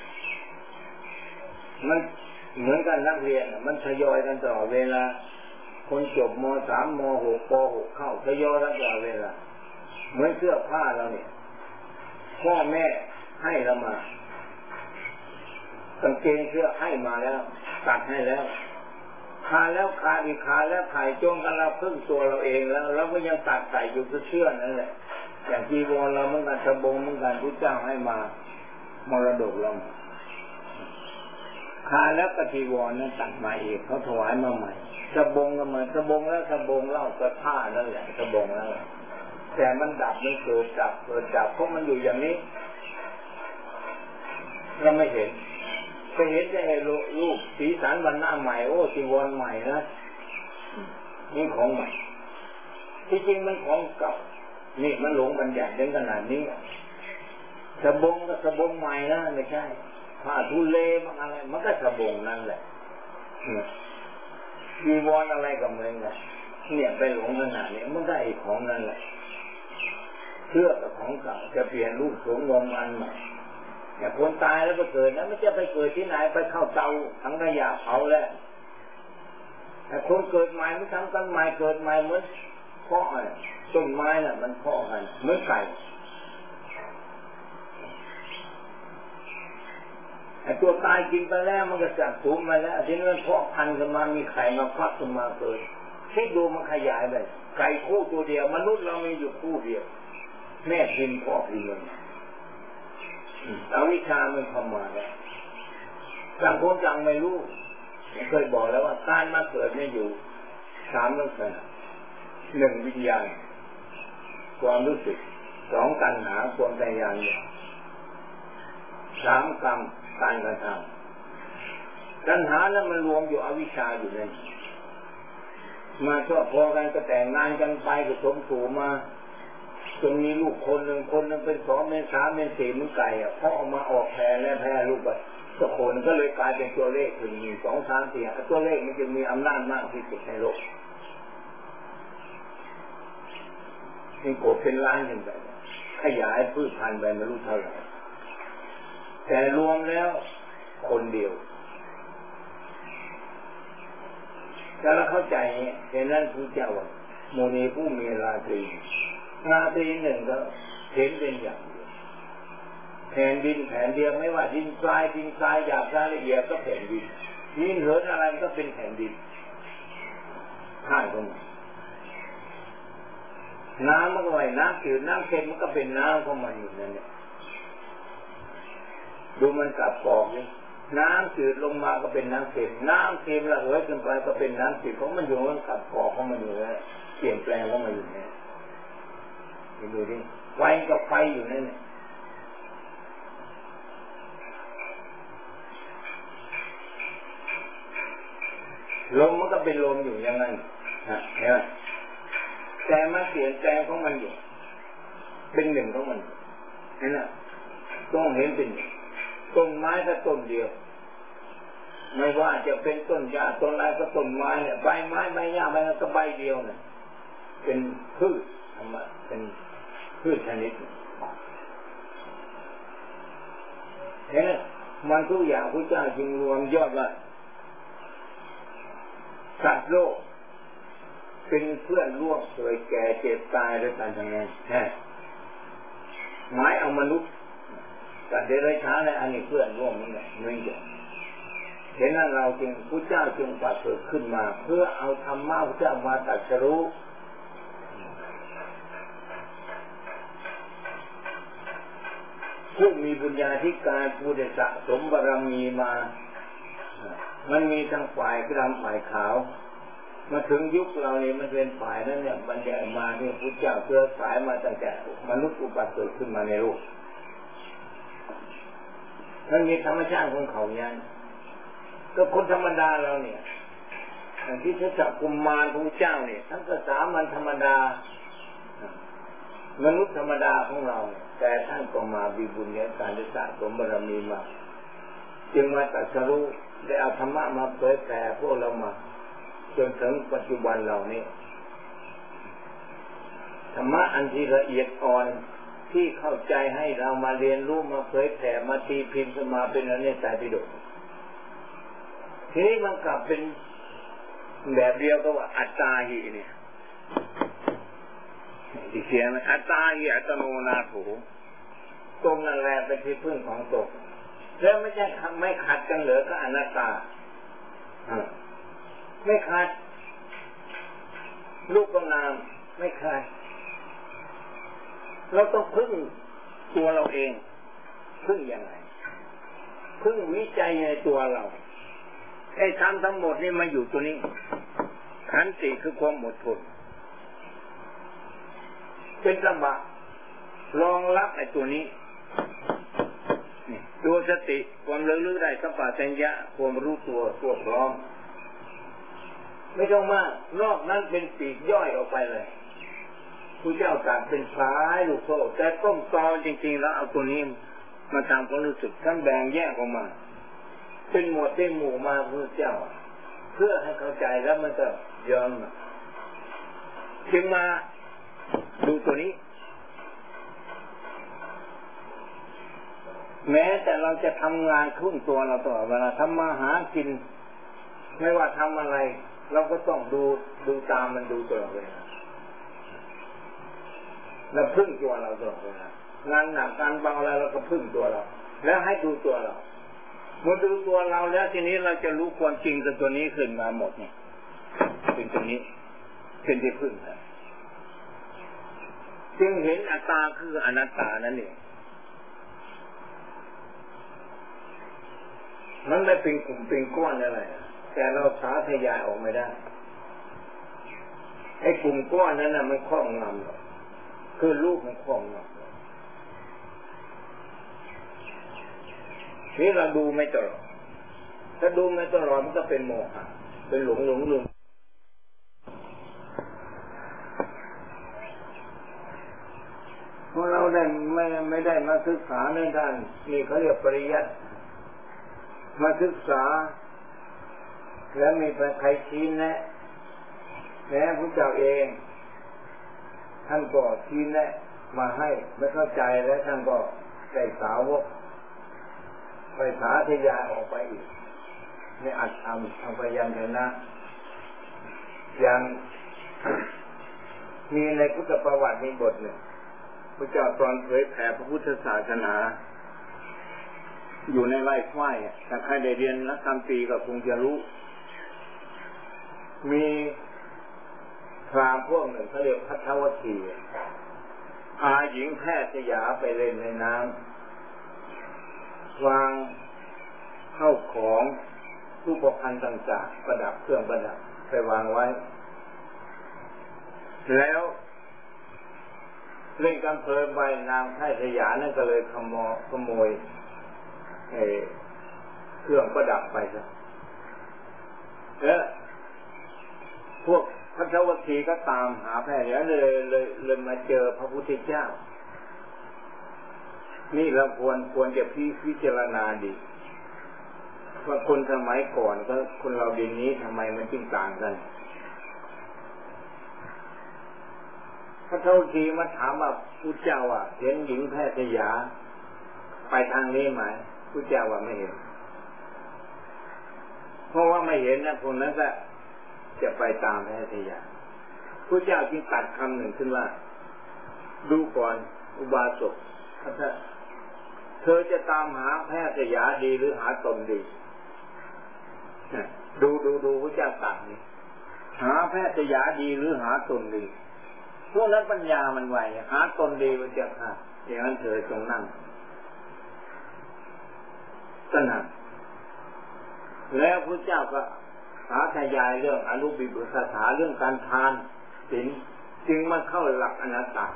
มันเหมือนกันนักเรียนมันทยอยกันตลอดเวลาคนจบม.3 ม.6 ป.6 เข้าทยอยกันตลอดเวลาเหมือนเสื้อผ้าเราเนี่ยพ่อแม่ให้เรามากางเกงเสื้อให้มาแล้วตัดให้แล้วขาแล้วขาอีกขาแล้วถ่ายจงกันเราพึ่งตัวเราเองแล้วเราก็ยังตัดใส่อยู่เสื้อนั่นแหละอย่างจีวรเราเหมือนกันสบงเหมือนกันพระเจ้าให้มามรดกเราขาแล้วปฏิวรนั้นตัดมาเองเขาถวายมาใหม่สบงก็เหมือนสบงแล้วสบงเล่าก็ท่านั่นแหละสบงนั่นแหละแต่มันดับมันเกิดดับเพราะมันอยู่อย่างนี้เราไม่เห็นไปเห็นจะเห็นรูปสีสันวันหน้าใหม่โอ้จีวรใหม่นะนี่ของใหม่ที่จริงมันของเก่านี่มันหลงบัญญัติถึงขนาดนี้สบงก็สบงใหม่นะไม่ใช่ผ้าทุเลมันอะไรมันก็สบงนั่นแหละจีวรอะไรก็เหมือนกันเนี่ยไปหลงขนาดนี้มันก็ไอ้ของนั่นแหละเชื่อกับของเก่าจะเปลี่ยนรูปสวมงอันใหม่อย่างคนตายแล้วไปเกิดนะไม่จะไปเกิดที่ไหนไปเข้าเตาทั้งขยะเผาแล้วแต่คนเกิดใหม่ไม่ทำกันใหม่เกิดใหม่เหมือนเพาะต้นไม้น่ะมันเพาะกันเหมือนไก่ไอ้ตัวตายกินไปแล้วมันก็จับสูงมาแล้วทีนี้มันเพาะพันธุ์ขึ้นมามีไข่มาฟักขึ้นมาเกิดคิดดูมันขยายไปไก่คู่ตัวเดียวมนุษย์เรามีอยู่คู่เดียวแม่พิมพ์เพาะพิมพ์มันเอาวิชามันเข้ามาแล้วต่างคนต่างไม่รู้เคยบอกแล้วว่าการมาเกิดไม่อยู่3ลักษณะ1วิญญาณความรู้สึก2ตัณหาความทะยาน3กรรมการกระทำตัณหาแล้วมันรวมอยู่อวิชชาอยู่นั่นมาชอบพอกันก็แต่งงานกันไปก็สมสู่มาจนมีลูกคนหนึ่งเป็น2เป็น3เป็น4เหมือนไก่เพราะออกมาออกแพร่และแพร่ลูกไปสักคนก็เลยกลายเป็นตัวเลขถึง1 2 3 4ตัวเลขมันจึงมีอำนาจมากที่สุดในโลกนี่โกเป็นล้านอย่างไรขยายพืชพันธุ์ไปไม่รู้เท่าไหร่แต่รวมแล้วคนเดียวถ้าเราเข้าใจเห็นนั้นคือเจ้าโมนีผู้มีราตรีหนึ่งก็เห็นเป็นอย่างเดียวแผ่นดินแผ่นเดียวไม่ว่าดินทรายหยาบละเอียดก็แผ่นดินดินเหินอะไรก็เป็นแผ่นดินท่าตรงน้ำมันก็ไหวน้ำจืดน้ำเค็มมันก็เป็นน้ำของมันอยู่นั่นแหละดูมันกลับกอกนี่น้ำจืดลงมาก็เป็นน้ำเค็มน้ำเค็มระเหยขึ้นไปก็เป็นน้ำจืดเพราะมันอยู่มันกลับกอกของมันอยู่แล้วเปลี่ยนแปลงของมันอยู่เนี่ยดูดิไฟกับไฟอยู่นั่นเนี่ยลมมันก็เป็นลมอยู่อย่างนั้นเห็นไหมแต่มันเปลี่ยนแปลงของมันอยู่เป็นหนึ่งของมันเห็นไหมต้องเห็นเป็นต้นไม้ก็ต้นเดียวไม่ว่าจะเป็นต้นหญ้าต้นอะไรก็ต้นไม้เนี่ยใบไม้ใบหญ้าใบก็ใบเดียวเนี่ยเป็นพืชธรรมะเป็นพืชชนิดเห็นไหมมันทุกอย่างพระเจ้าจึงรวมยอดว่าสัตว์โลกเป็นเพื่อนร่วมเกิดแก่เจ็บตายด้วยกันทั้งนั้นหมายเอามนุษย์กับเดรัจฉานและอันนี้เพื่อนร่วมนี่แหละไม่เกี่ยวเห็นว่าเราจึงพระเจ้าจึงประเสริฐขึ้นมาเพื่อเอาธรรมะพระเจ้ามาตรัสรู้ผู้มีบุญญาธิการผู้ได้สะสมบารมีมามันมีทั้งฝ่ายดำฝ่ายขาวมาถึงยุคเราเนี่ยมันเป็นฝ่ายนั้นเนี่ยบรรยายมาเนี่ยพระเจ้าเชื้อสายมาตั้งแต่มนุษย์อุบัติเกิดขึ้นมาในโลกมันมีธรรมชาติของเขาอย่างก็คนธรรมดาเราเนี่ยอย่างที่พระเจ้ากุมมารพระเจ้าเนี่ยทั้งภาษามันธรรมดามนุษย์ธรรมดาของเราแต่ท่านก็มามีบุญญาการได้สะสมบารมีมาจึงมาตรัสรู้ได้เอาธรรมะมาเผยแผ่พวกเรามาจนถึงปัจจุบันเรานี้ธรรมะอันที่ละเอียดอ่อนที่เข้าใจให้เรามาเรียนรู้มาเผยแผ่มาตีพิมพ์ขึ้นมาเป็นอนิจจปิฎกทีนี้มันกลับเป็นแบบเดียวกับว่าอัตตาหิเนี่ยที่เขียนอัตตาหิอัตโนนาโถตรงนั่นแหละเป็นที่พึ่งของตนแล้วไม่ใช่ไม่ขัดกันเหลือก็อนัตตาไม่ขัดรูปกับนามไม่ขัดเราต้องพึ่งตัวเราเองพึ่งยังไงพึ่งวิจัยในตัวเราไอ้ธรรมทั้งหมดนี่มาอยู่ตัวนี้ขันติคือความอดทนเป็นสมบัติรองรับไอ้ตัวนี้ตัวสติความระลึกได้สัมปชัญญะความรู้ตัวพร้อมไม่ต้องมากนอกนั้นเป็นปีกย่อยออกไปเลยผู้เจ้าตรัสเป็นสายลูกโซ่แต่ต้มตอจริงๆแล้วเอาตัวนี้มาทำความรู้สึกท่านแบ่งแยกออกมาเป็นหมวดเป็นหมู่มาพระเจ้าเพื่อให้เข้าใจแล้วมันจะยอมจึงมาดูตัวนี้แม้แต่เราจะทำงานครึ่งตัวเราตลอดเวลาทำมาหากินไม่ว่าทำอะไรเราก็ต้องดูตามมันดูตลอดเวลาเราพึ่งตัวเราตลอดเวลางานหนักการเบาอะไรเราก็พึ่งตัวเราแล้วให้ดูตัวเราเมื่อดูตัวเราแล้วทีนี้เราจะรู้ความจริงกับตัวนี้ขึ้นมาหมดเนี่ยเป็นตัวนี้เป็นที่พึ่งนะจึงเห็นอัตตาคืออนัตตานั่นเองมันไม่เป็นกลุ่มเป็นก้อนอะไรแต่เราสาธยายออกไม่ได้ไอ้กลุ่มก้อนนั้นน่ะมันครอบงำคือรูปมันครอบงำนี่เราดูไม่ตลอดถ้าดูไม่ตลอดมันก็เป็นโมหะเป็นหลงเพราะเราได้ไม่ได้มาศึกษาในด้านนี่เขาเรียกปริยัติมาศึกษาแล้วมีใครชี้แนะพระเจ้าเองท่านก็ชี้แนะมาให้ไม่เข้าใจแล้วท่านก็ใส่สาวกไปสาธยายออกไปอีกในอัตธรรมทางพยัญชนะอย่างมีในพุทธประวัติมีบทหนึ่งพระเจ้าตอนเผยแผ่พระพุทธศาสนาอยู่ในไร่ฝ้ายถ้าใครได้เรียนนักธรรมปีก็คงจะรู้มีพราหมณ์พวกหนึ่งเขาเรียกพัทธวทีพาหญิงแพทย์สยาไปเล่นในน้ำวางเข้าของรูปพรรณต่างๆประดับเครื่องประดับไปวางไว้แล้วเล่นกันเพลินไปนางแพทย์สยานั่นก็เลยขโมยเครื่องประดับไปซะแล้วพวกพัทวทีก็ตามหาแพทย์เลยมาเจอพระพุทธเจ้านี่เราควรจะพิจารณาดีว่าคนสมัยก่อนก็คนเราเดี๋ยวนี้ทำไมมันจึงต่างกันพระเท่าทีมาถามว่าพุทธเจ้าเห็นหญิงแพทย์สยาไปทางนี้ไหมพุทธเจ้าว่าไม่เห็นเพราะว่าไม่เห็นนะคนนั้นก็จะไปตามแพทย์สยาพุทธเจ้าจึงตัดคำหนึ่งขึ้นว่าดูก่อนอุบาสกเธอจะตามหาแพทย์สยาดีหรือหาตนดีดูพระเจ้าตัดนี่หาแพทย์สยาดีหรือหาตนดีพวกนั้นปัญญามันไวหาตนดีมันจะค่ะอย่างนั้นเธอจงนั่งสนั่นแล้วพระเจ้าก็สาธยายเรื่องอนุบิบุสถาเรื่องการทานศีลจึงมาเข้าหลักอนัตตา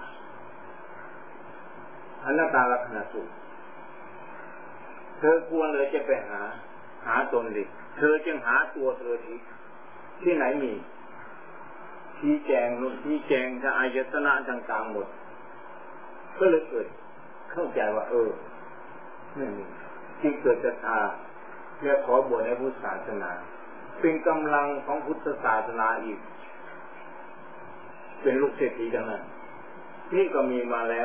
ลักษณะสูตรเธอควรเลยจะไปหาตนดีเธอจึงหาตัวเธอที่ไหนมีชี้แจงนู่นชี้แจงจะอายตนะต่างๆหมดก็เลยเกิดเข้าใจว่านี่ที่เกิดศรัทธาและขอบวชในพุทธศาสนาเป็นกำลังของพุทธศาสนาอีกเป็นลูกเศรษฐีทั้งนั้นนี่ก็มีมาแล้ว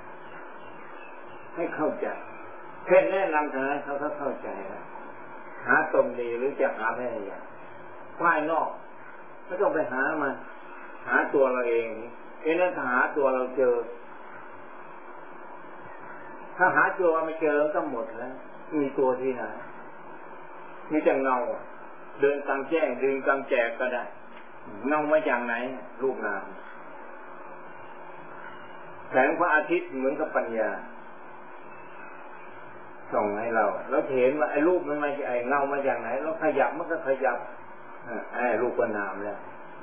ให้เข้าใจแค่แนะนำเท่านั้นเขาเข้าใจแล้วหาตนดีหรือจะหาแพทย์อย่างภายนอกไม่ต้องไปหามันหาตัวเราเองนั้นถ้าหาตัวเราเจอถ้าหาตัวไม่เจอก็หมดแล้วมีตัวที่ไหนมีแต่เงาเดินกลางแจ้งเดินกลางแจกก็ได้เงามาจากไหนรูปนามแสงพระอาทิตย์เหมือนกับปัญญาส่องให้เราเห็นว่าไอ้รูปมันมาจากไอ้เงามาจากไหนเราขยับมันก็ขยับไอ้รูปนามแล้ว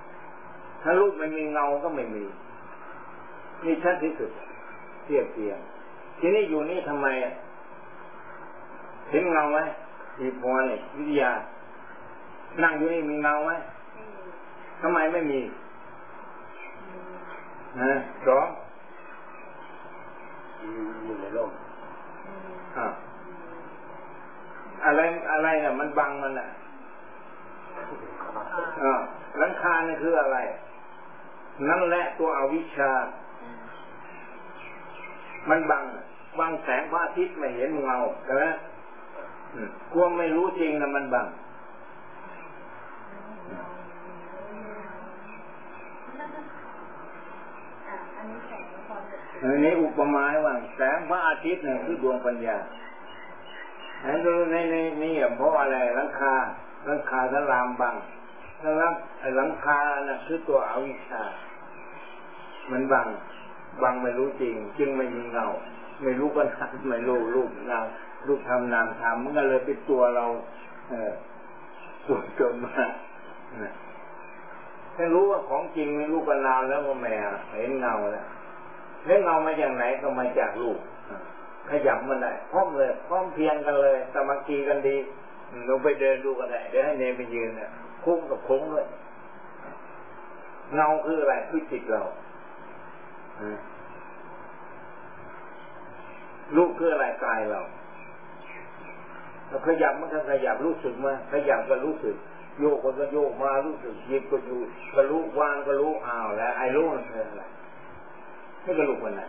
ถ้ารูปไม่มีเงาก็ไม่มีนี่ชัดที่สุดเทียบเทียงทีนี้อยู่นี่ทำไมเห็นเงาไหมมีพอเนี่ยวิทยานั่งอยู่นี่มีเงาไหมทำไมไม่มีสองอยู่ในโลกอะไรน่ะมันบังมันน่ะหลังคาเนี่ยคืออะไรนั่นแหละตัวอวิชชามันบังแสงพระอาทิตย์ไม่เห็นเงาใช่ไหมความไม่รู้จริงนะมันบังอันนี้อุปมาว่าแสงพระอาทิตย์เนี่ยคือดวงปัญญาอันนี้นี่เพราะอะไรหลังคาสลามบังแล้วหลังคาน่ะคือตัวอวิชชามันบังไม่รู้จริงจึงไม่มีเงาไม่รู้ปัญหาไม่รู้รูปเงารูปทำนามทำมันก็เลยเป็นตัวเราตัวจนมาถ้ารู้ว่าของจริงไม่รู้ปัญญาแล้วก็แม่เห็นเงาแล้วเงามาจากไหนก็มาจากรูปขยับมันได้พร้อมเพียงกันเลยสามัคคีกันดีลงไปเดินดูกันได้เดี๋ยวให้เนไปยืนเนี่ยคุ้มกับคุ้มด้วยเงาคืออะไรคือจิตเรารูปคืออะไรกายเราขยับมันก็ขยับรู้สึกมาขยับก็รู้สึกโยกก็โยกมารู้สึกหยิบก็อยู่ก็รู้วางก็รู้อ้าวแล้วไอ้รู้มันคืออะไรไม่ก็รู้คนไหน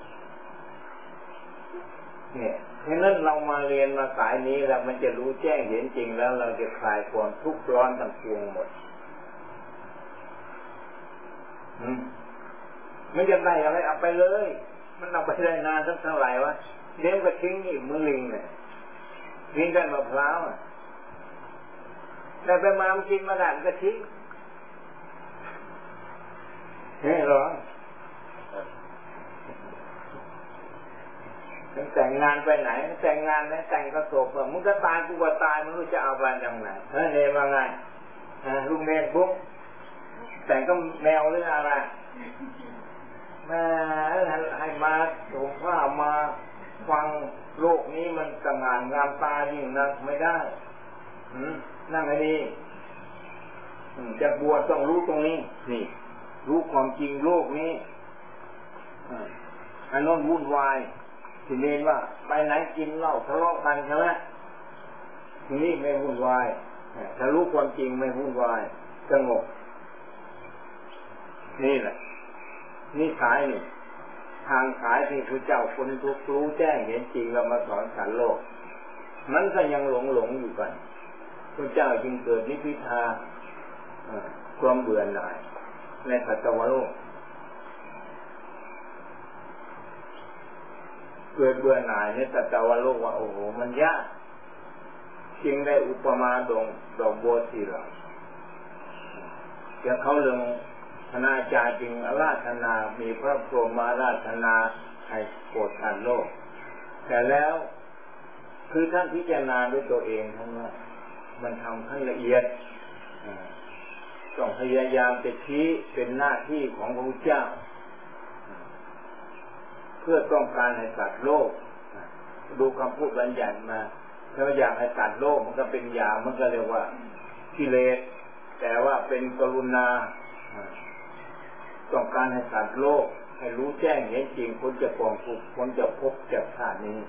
เนี่ยเพราะนั้นเรามาเรียนมาสายนี้แล้วมันจะรู้แจ้งเห็นจริงแล้วเราจะคลายความทุกข์ร้อนทั้งปวงหมดมันจะได้อะไรเอาไปเลยมันเอาไปได้นานสักเท่าไหร่วะเลี้ยงก็ทิ้งอีกมือลิงเนี่ยลิงได้มะพร้าวแต่ไปมามันกินมาได้มันก็ทิ้งเฮ้ยหรอแต่งงานไปไหนแต่งงานนะแต่งก็ศพมึงก็ตายกูก็ตายมึงรู้จะเอาไปยังไงเนยว่าไงลุงเนยปุ๊บแต่งก็แมวหรืออะไรแม่ให้มาถูกว่ามาฟังโลกนี้มันสง่างามตายิ่งนักไม่ได้นั่งให้ดีจะบวชต้องรู้ตรงนี้นี่รู้ความจริงโลกนี้อันนั้นวุ่นวายทีนี้ว่าไปไหนกินเหล้าทะเลาะกันใช่ไหมทีนี้ไม่วุ่นวายถ้ารู้ความจริงไม่วุ่นวายสงบนี่แหละนี่สายนี่ทางสายที่พระเจ้าคนทุกรู้แจ้งเห็นจริงเรามาสอนสารโลกมันก็ยังหลงอยู่กันพระเจ้าจึงเกิดนิพพิทาความเบื่อหน่ายในสัตวโลกเกิดเบื่อหน่ายในสัตวโลกว่าโอ้โหมันยากจึงได้อุปมาดอกบัวสีเหลืองจะเขาเรื่องคณาจารย์จึงอาราธนามีพระพรหมอาราธนาให้โปรดทานโลกแต่แล้วคือท่านพิจารณาด้วยตัวเองทั้งนั้นมันทำให้ละเอียดต้องพยายามจะชี้เป็นหน้าที่ของพระพุทธเจ้าเพื่อต้องการให้สัตว์โลกดูคำพูดบัญญัติมาถ้าอยากให้สัตว์โลกมันก็เป็นยามันก็เรียกว่ากิเลสแต่ว่าเป็นกรุณาต้องการให้สัตว์โลกให้รู้แจ้งเห็นจริงพ้นจากกองทุกข์พ้นจากภพจากชาตินี้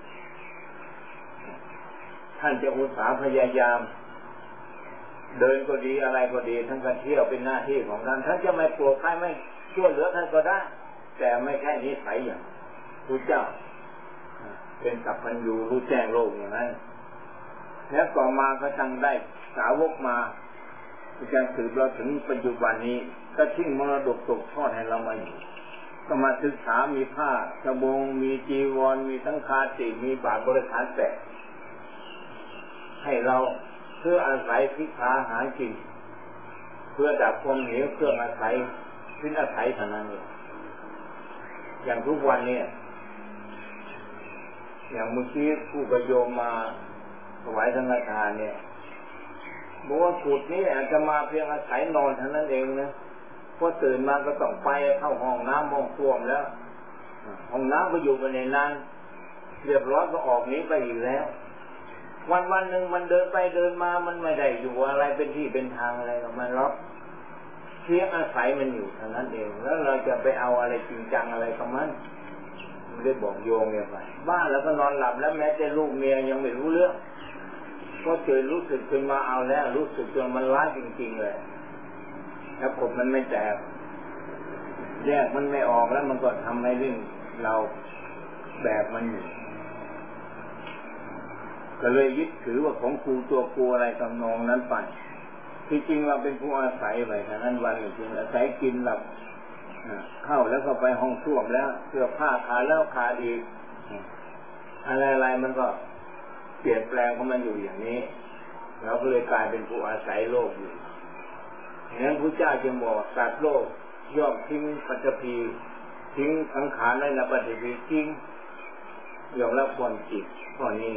ท่านจะอุตสาห์พยายามเดินก็ดีอะไรก็ดีท่านก็เที่ยวเป็นหน้าที่ของท่านท่านจะไม่โกรธใครไม่ช่วยเหลือท่านก็ได้แต่ไม่ใช่นิสัยอย่างพระเจ้าเป็นสัพพัญญูรู้แจ้งโลกอย่างนั้นแล้วต่อมาก็ตั้งได้สาวกมาการสืบเราถึงปัจจุบันนี้ก็ทิ้งมรดกตกทอดให้เรามาอยู่ก็มาศึกษามีผ้าสบงมีจีวรมีสังฆาติมีบาตรบริขารแตกให้เราเพื่ออาศัยพิษาหากินเพื่อดับความหิวเพื่ออาศัยพิษอาศัยเท่านั้นเองอย่างทุกวันเนี่ยอย่างเมื่อกี้ผู้ประโยมมาถวายสังฆทานเนี่ยบอกว่ากุฏนี้อาจจะมาเพียงอาศัยนอนเท่านั้นเองนะพอตื่นมาก็ต้องไปเข้าห้องน้ำห้องส้วมแล้วห้องน้ำก็อยู่ไปในนั้นเรียบร้อยก็ออกนี้ไปอีกแล้ววันหนึ่งมันเดินไปเดินมามันไม่ได้อยู่อะไรเป็นที่เป็นทางอะไรของมันหรอกเพียงอาศัยมันอยู่เท่านั้นเองแล้วเราจะไปเอาอะไรจริงจังอะไรกับมันไม่ได้บอกโยงเนี่ยไปบ้านแล้วก็นอนหลับแล้วแม้แต่ลูกเมียยังไม่รู้เรื่องก็เจอรู้สึกขึ้นมาเอาแล้วรู้สึกจนมันร้ายจริงๆเลยถ้าผมมันไม่แตกแยกมันไม่ออกแล้วมันก็ทำให้เรื่องเราแบบมันอยู่ก็เลยยึดถือว่าของกูตัวกูอะไรทำนองนั้นไปที่จริงเราเป็นผู้อาศัยไปฉะนั้นวันจริงอาศัยกินหลับเข้าแล้วก็ไปห้องส้วมแล้วเสื้อผ้าขาดแล้วขาดอีกอะไรๆมันก็เปลี่ยนแปลงของมันอยู่อย่างนี้เราก็เลยกลายเป็นผู้อาศัยโลกอยู่ฉะนั้นพระเจ้าจึงบอกสัตว์โลกย่อมทิ้งปัจจพีทิ้งสังขารและปัจจพีทิ้งยอมรับความจริงข้อนี้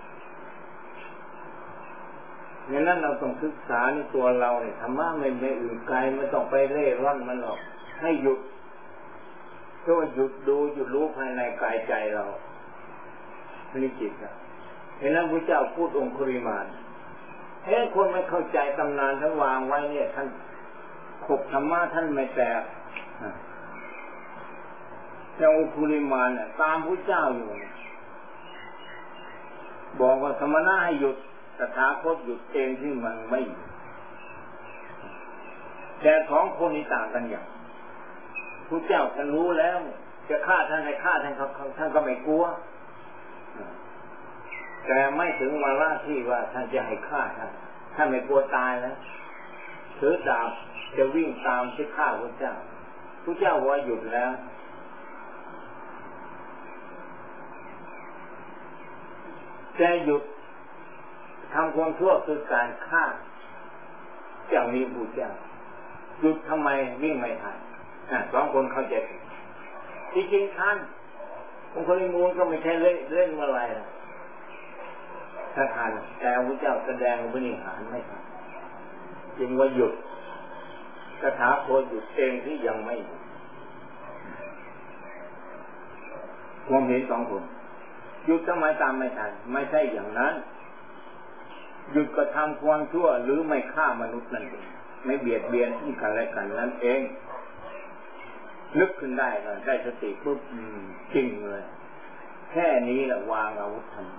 ฉะนั้นเราต้องศึกษาในตัวเราเนี่ยธรรมะไม่อื่นไกลไม่ต้องไปเร่ร่อนมันหรอกให้หยุดก็หยุดดูหยุดรู้ภายในกายใจเราไม่ได้จิตครับฉะนั้นพระเจ้าพูดองคุริมานคนไม่เข้าใจตำนานท่านวางไว้เนี่ยท่านขบธรรมะท่านไม่แตกแต่องคุริมานเนี่ยตามพระเจ้าอยู่บอกว่าสมณะให้หยุดตถาคตหยุดเองที่มันไม่แต่สองคนนี้ต่างกันอย่างพระเจ้าท่านรู้แล้วจะฆ่าท่านให้ฆ่าท่านก็ไม่กลัวแต่ไม่ถึงวาระที่ว่าท่านจะให้ฆ่าท่านไม่กลัวตายนะถือดาบจะวิ่งตามที่ฆ่าพระเจ้าว่าหยุดแล้วแต่หยุดทำความชั่วคือการฆ่าอย่างนี้พระเจ้าหยุดทำไมวิ่งไม่ทันสองคนเข้าใจที่จริงท่านองค์คนมูลก็ไม่ใช่เล่นเมื่อไรถ้าทันแต่พระเจ้าแสดงวินิหารไม่ทันจึงว่าหยุดตถาคตหยุดเองที่ยังไม่หยุดความเห็นสองคนหยุดทำไมตามไม่ทันไม่ใช่อย่างนั้นหยุดกระทำความชั่วหรือไม่ฆ่ามนุษย์นั่นเองไม่เบียดเบียนซึ่งกันและกันนั่นเองนึกขึ้นได้เลยได้สติปุ๊บจริงเลยแค่นี้แหละวางอาวุธทัน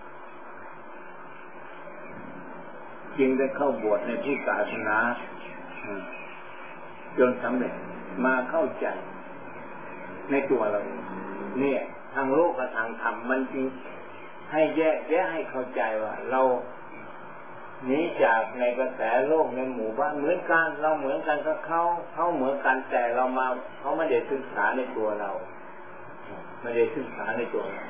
จึงได้เข้าบวชในพุทธศาสนาจนสำเร็จมาเข้าใจในตัวเราเนี่ยทางโลกกับทางธรรมมันจึงให้แยกแยะให้เข้าใจว่าเราหนีจากในกระแสโลกในหมู่บ้านเหมือนกันเราเหมือนกันกับเขาเหมือนกันแต่เรามาเขาไม่ได้ศึกษาในตัวเราไม่ได้ศึกษาในตัวเรา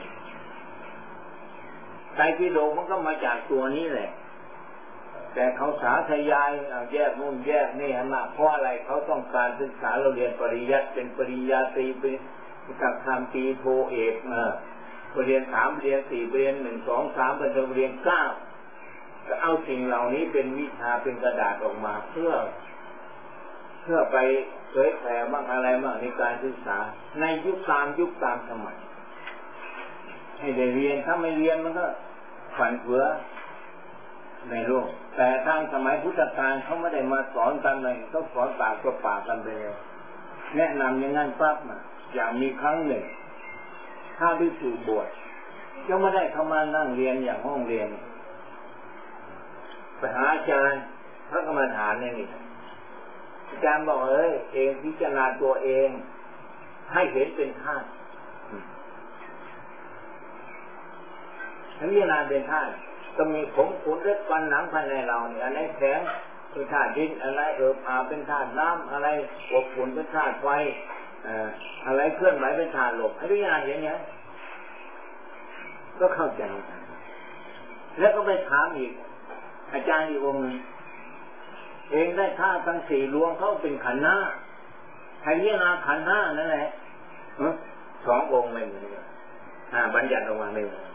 ไตรปิฎกมันก็มาจากตัวนี้แหละแต่เขาสาธยายแยกนู่นแยกนี่ให้มากเพราะอะไรเขาต้องการศึกษาเราเรียนปริยัติเป็นปริญญาตรีเป็นกับทำตีโทเอกเรียน3เรียน4เรียน1 2 3เป็นเรียน9ก็เอาสิ่งเหล่านี้เป็นวิชาเป็นกระดาษออกมาเพื่อไปเผยแผ่บ้างอะไรบ้างในการศึกษาในยุคตามสมัยให้ได้เรียนถ้าไม่เรียนมันก็ฝันเฟือในโลกแต่ทางสมัยพุทธกาลเขาไม่ได้มาสอนกันเลยเขาสอนปากต่อปากกันไปเลยแนะนำอย่างนั้นปั๊บอย่างมีครั้งหนึ่งถ้าภิกษุบวชยังไม่ได้เข้ามานั่งเรียนอย่างห้องเรียนไปหาอาจารย์พระกรรมฐานนี่อาจารย์บอกเองพิจารณาตัวเองให้เห็นเป็นธาตุทั้งพิจารณาเป็นธาตุก็มีผมขนเล็บฟันหนังภายในเราเนี่ยอะไรแข็งเป็นธาตุดินอะไรอาเป็นธาตุน้ำอะไรอบอุ่นเป็นธาตุไฟอะไรเคลื่อนไหวเป็นธาตุลมให้พิจารณาอย่างนี้ก็เข้าใจแล้วก็ไปถามอีกอาจารย์อีกองค์นึงเองได้ธาตุทั้ง4รวมเขาเป็นขันธ์ห้าให้พิจารณาขันธ์ห้านั่นแหละ2 องค์ไม่เหมือนกันบัญญัติออกมาไม่เหมือน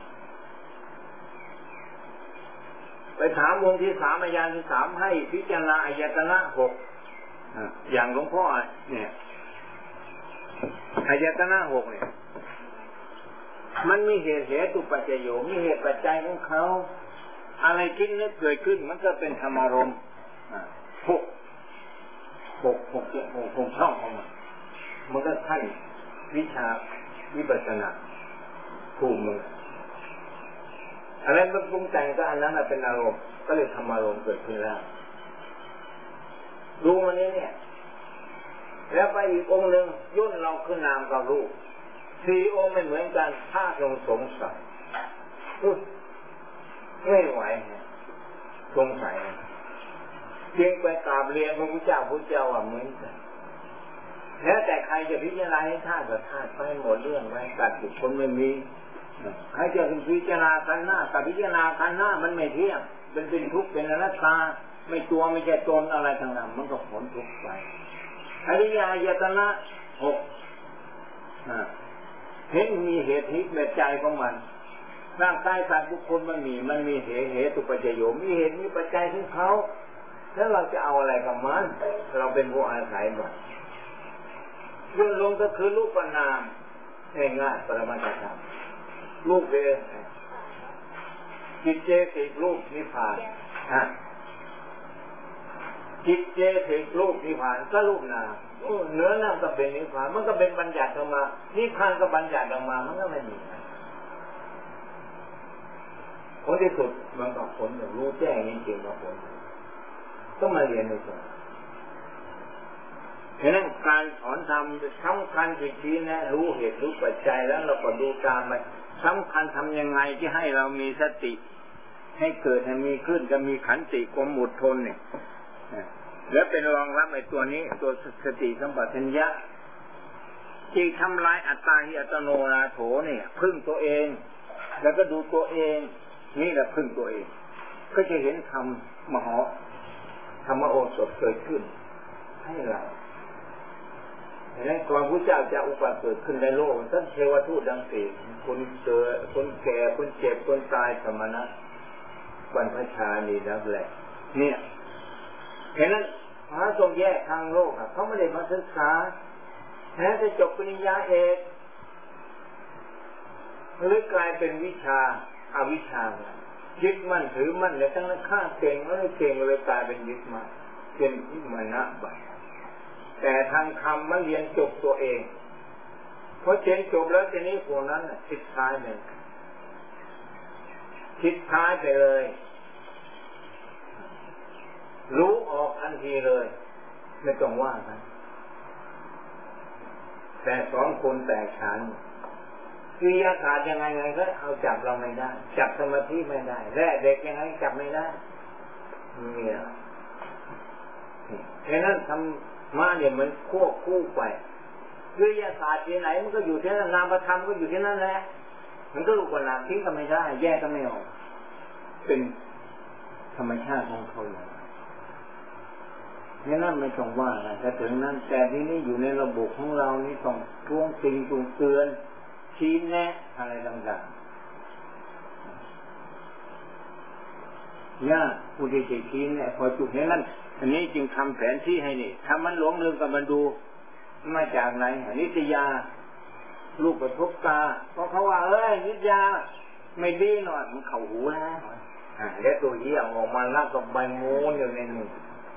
ไปถามองค์ที่3อาจารย์ที่3ให้พิจารณาอายตนะ6 อย่างหลวงพ่อเนี่ยอายตนะหกเนี่ยมันมีเหตุปัจจัยอยู่มีเหตุปัจจัยของเขาอะไรคิดนึกเกิดขึ้นมันก็เป็นธรรมารมณ์หกช่องของมันก็ขั้นวิชาวิปัสสนาภูมิอะไรมันปรุงแต่งก็อันนั้นเป็นอารมณ์ก็เลยธรรมารมณ์เกิดขึ้นแล้วดูมันนี้เนี่ยแล้วไปอีกองค์หนึ่งย่นเราคือนามกับรูปสี่องค์ไม่เหมือนกันถ้าลงสงสัยไม่ไหวสงสัยเพียงไปกราบเรียนพระพุทธเจ้าเหมือนกันแล้วแต่ใครจะพิจารณาให้ธาตุกับธาตุไปหมดเรื่องไปตัดบุคคลไม่มีใครจะพิจารณาขันธ์หน้าแต่พิจารณาขันธ์หน้ามันไม่เที่ยงเป็นทุกข์เป็นอนัตตาไม่ตัวไม่ใช่ตนอะไรทั้งนั้นมันก็ผลทุกข์ไปอริยายตนะหกเห็นมีเหตุที่ในใจของมันร่างกายสัตว์บุคคลมันมีเหตุปัจจัยมีเหตุมีปัจจัยของเขาแล้วเราจะเอาอะไรกับมันเราเป็นผู้อาศัยมันย่นลงก็คือรูปนามง่ายๆปรมัตถธรรมรูปเองจิตเจติรูปนิพพานจิตเจติรูปนิพพานก็รูปนามเนื้อน้ำก็เป็นนิพพานมันก็เป็นบัญญัติออกมานิพพานก็บัญญัติออกมามันก็ไม่มีผลที่สุดมันก็ผลอย่างรู้แจ้งจริงๆก็ผลก็มาเรียนในส่วนฉะนั้นการสอนธรรมสำคัญจริงๆนะรู้เหตุรู้ปัจจัยแล้วเราก็ดูตามไปสำคัญทำยังไงที่ให้เรามีสติให้เกิดให้มีขึ้นจะมีขันติความอดทนเนี่ยแล้วเป็นรองรับไอ้ตัวนี้ตัวสติสัมปชัญญะที่ทำลายอัตตาหิอัตโนนาโถเนี่ยพึ่งตัวเองแล้วก็ดูตัวเองนี่แหละพึ่งตัวเองก็จะเห็นธรรมโอสถเกิดขึ้นให้เราเห็นไหมก่อนพระเจ้าจะอุบัติเกิดขึ้นในโลกท่านเทวทูตดังสี่คนเจอคนแก่คนเจ็บคนตายสมณะบรรพชานีนับแหละเนี่ยเห็นนั้นพระทรงแยกทางโลกเขาไม่ได้มาศึกษาแม้จะจบปริญญาเอกหรือกลายเป็นวิชาอวิชชายึดมั่นถือมั่นเลยตั้งแต่ข้าเก่งแล้วเก่งเลยกลายเป็นยึดมั่นเป็นวิมานะบัตรแต่ทางคำมันเรียนจบตัวเองเพราะเรียนจบแล้วทีนี้พวกนั้นทิศท้ายเลยทิศท้ายไปเลยรู้ออกทันทีเลยไม่ต้องว่ากันแต่สองคนแตกฉานวิทยาศาสตร์ยังไงก็เอาจับเราไม่ได้จับสมาธิไม่ได้แร่เด็กยังไงจับไม่ได้เนี่ยฉะนั้นทำมาเนี่ยมันควบคู่ไปวิทยาศาสตร์ที่ไหนมันก็อยู่ที่นั่นนามธรรมก็อยู่ที่นั่นแหละมันก็รู้ว่านามทิ้งก็ไม่ได้แยกก็ไม่ออกเป็นธรรมชาติของเขาอย่างนี้นั่นไม่ต้องว่านะแต่ถึงนั้นแต่ที่นี่อยู่ในระบบของเรานี่ต้องท้วงติงต้องเตือนชี้แนะอะไรต่างๆเนี่ยผู้ที่จะชี้แนะพอจุดนี้นั่นอันนี้จึงทำแผนที่ให้นี่ถ้ามันหลงลืมกับมันดูมาจากไหนนิตยาลูกกระทบตาเพราะเขาว่านิตยาไม่ดีหน่อยมันเข่าหูแล้วแล้วตัวเหี้ยออกมาแล้วกับใบงูอยู่ในมือ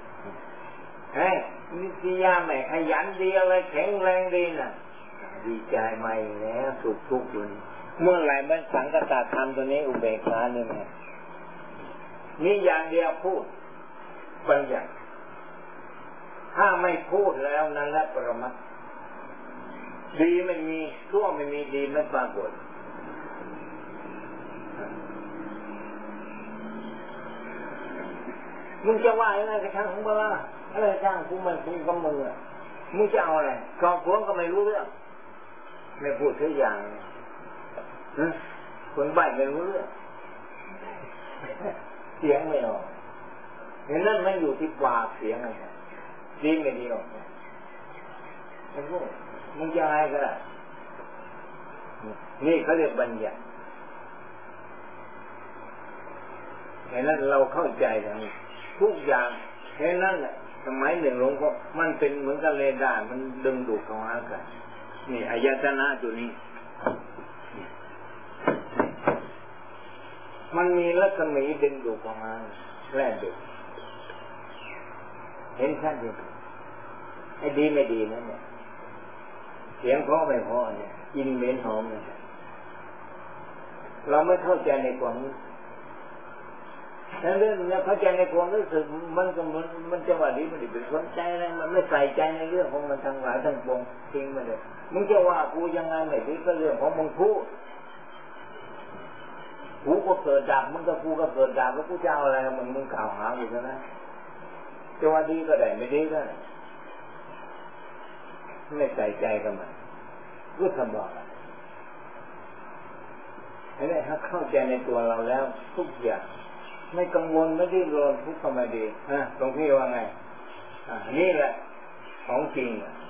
นิตยาแม่ขยันดีอะไรแข็งแรงดีน่ะดีใจใหม่แล้วสุขทุกข์อยู่เมื่อไหร่มันสังกัตธรรมตัวนี้อุเบกขาเนี่ยนี่อย่างเดียวพูดบัญญัติถ้าไม่พูดแล้วนั่นแหละปรมัตถ์ดีไม่มีชั่วไม่มีดีไม่ปรากฏมึงจะว่าอะไรกับช่างของมึงล่ะอะไรช่างกูมันกูกับมึงอ่ะมึงจะเอาอะไรกองพวงก็ไม่รู้เรื่องไม่พูดทุกอย่างคนใบ้ไม่รู้เรื่องเสียงไม่ออกเห็นนั่นไม่อยู่ที่ปากเสียงอะไรดีไม่ดีออกมันพูดมึงจะอะไรก็ได้นี่เขาเรียกบัญญัติเห็นนั่นเราเข้าใจอย่างนี้ทุกอย่างเห็นนั่นแหละสมัยหนึ่งหลวงพ่อมันเป็นเหมือนกับเรดาร์มันดึงดูดเข้าหากันนี่อายตนะตัวนี้มันมีลักษณะดึงดูดเข้ามาแร่ดูเห็นชัดอยู่ไอ้ดีไม่ดีนั่นเนี่ยเสียงเพราะไม่เพราะเนี่ยกินเหม็นหอมเนี่ยเราไม่เข้าใจในความนี้แล้วเรื่องนี้เข้าใจในความรู้สึกมันก็มันจะว่าดีมันดีเป็นสนใจอะไรมันไม่ใส่ใจในเรื่องของมันทั้งหลายทั้งปวงทิ้งไปเลยมึงจะว่ากูยังไงไม่ดีก็เรื่องของมึงพูดกูก็เกิดดับมึงก็กูก็เกิดดับแล้วกูจะเอาอะไรมึงกล่าวหาอยู่นะจะว่าดีก็ได้ไม่ดีก็ได้ไม่ใส่ใจกันมันรู้ทำบอกให้ได้เข้าใจในตัวเราแล้วทุกอย่างไม่กังวลไม่ดิ้นรนทุกข์ก็ไม่ดีตรงที่ว่าไงนี่แหละของจริง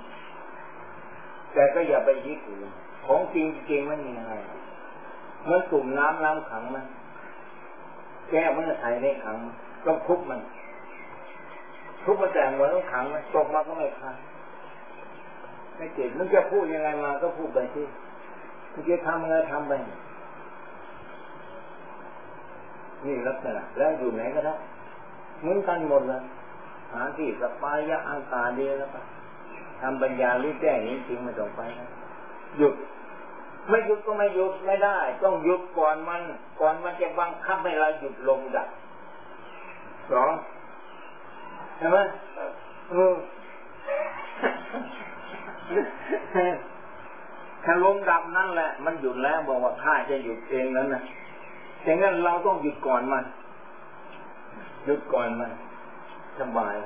แต่ก็อย่าไปยึดถือของจริงจริงมันมีอะไรมันตุ่มน้ำล้างขังมันแก้มันจะใส่ในขังต้องทุบมันทุบมันแต่งมันต้องขังมันตกมาก็ไม่คลายไม่เจ็บมึงจะพูดยังไงมาก็พูดไปที่มึงจะทำอะไรทำไปนี่ลักษณะแล้วอยู่ไหนก็ได้เหมือนกันหมดเลยหาที่สบายยะอากาศดีแล้วก็ทำปัญญารู้แจ้งนี้จริงไม่ต้องไปนะหยุดไม่หยุดก็ไม่หยุดไม่ได้ต้องหยุดก่อนมันจะบังคับให้เราหยุดลมดับสองใช่ไหมถ้าลมดับนั่นแหละมันหยุดแล้วบอกว่าข้าจะหยุดเองนั้นนะอย่างนั้นเราต้องหยุดก่อนมันหยุดก่อนมันสบาย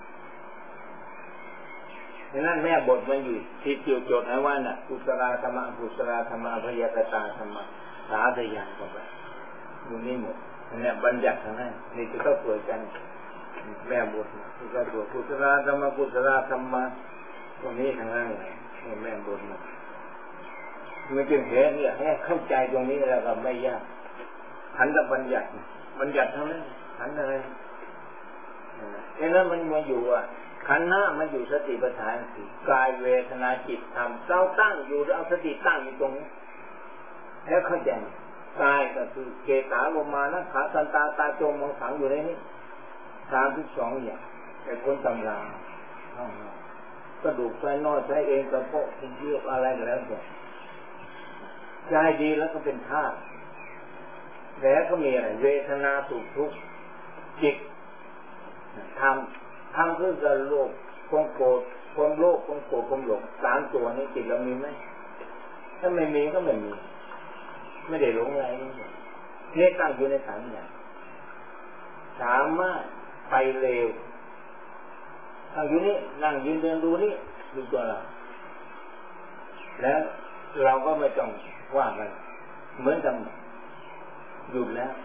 อย่างนั้นแม่บทมันอยู่ที่จุดจดให้ว่าน่ะกุศลธรรมะกุศลธรรมะพยากตาธรรมะสาธยายเข้าไปอยู่นี่หมดเนี่ยบัญญัติทั้งนั้นนี่จะต้องเปิดกันแม่บทที่ก็ตัวกุศลธรรมะกุศลธรรมะตรงนี้ทั้งนั้นเลยแม่บทมันจึงเห็นเนี่ยให้เข้าใจตรงนี้แล้วก็ไม่ยากขันธ์กับบัญญัติทั้งนั้นขันธ์อะไรฉะนั้นมันมาอยู่ขันธ์หน้ามันอยู่สติปัฏฐานสี่กายเวทนาจิตธรรมเราตั้งอยู่เอาสติตั้งอยู่ตรงนี้แล้วเข้าใจกายก็คือเกสาโลมานะขาสันตาตาโจมมองสังอยู่ในนี้32อย่างแต่คนตำรากระดูกไส้น้อยไส้เองกระเพาะเป็นเยื่ออะไรก็แล้วแต่ใจดีแล้วก็เป็นธาตุแล้วก็มีอะไรเวทนาสุขทุกข์จิตธรรมคือการโลภความโกรธความโลภความโกรธความหลง3ตัวนี้จิตเรามีไหมถ้าไม่มีก็ไม่มีไม่ได้หลงอะไรนี่ตั้งอยู่ใน3อย่างสามารถไปเร็วตั้งอยู่นี่นั่งยืนเดินดูนี่ดูตัวเราแล้วเราก็ไม่ต้องว่ามันเหมือนกันหยุดแล้ว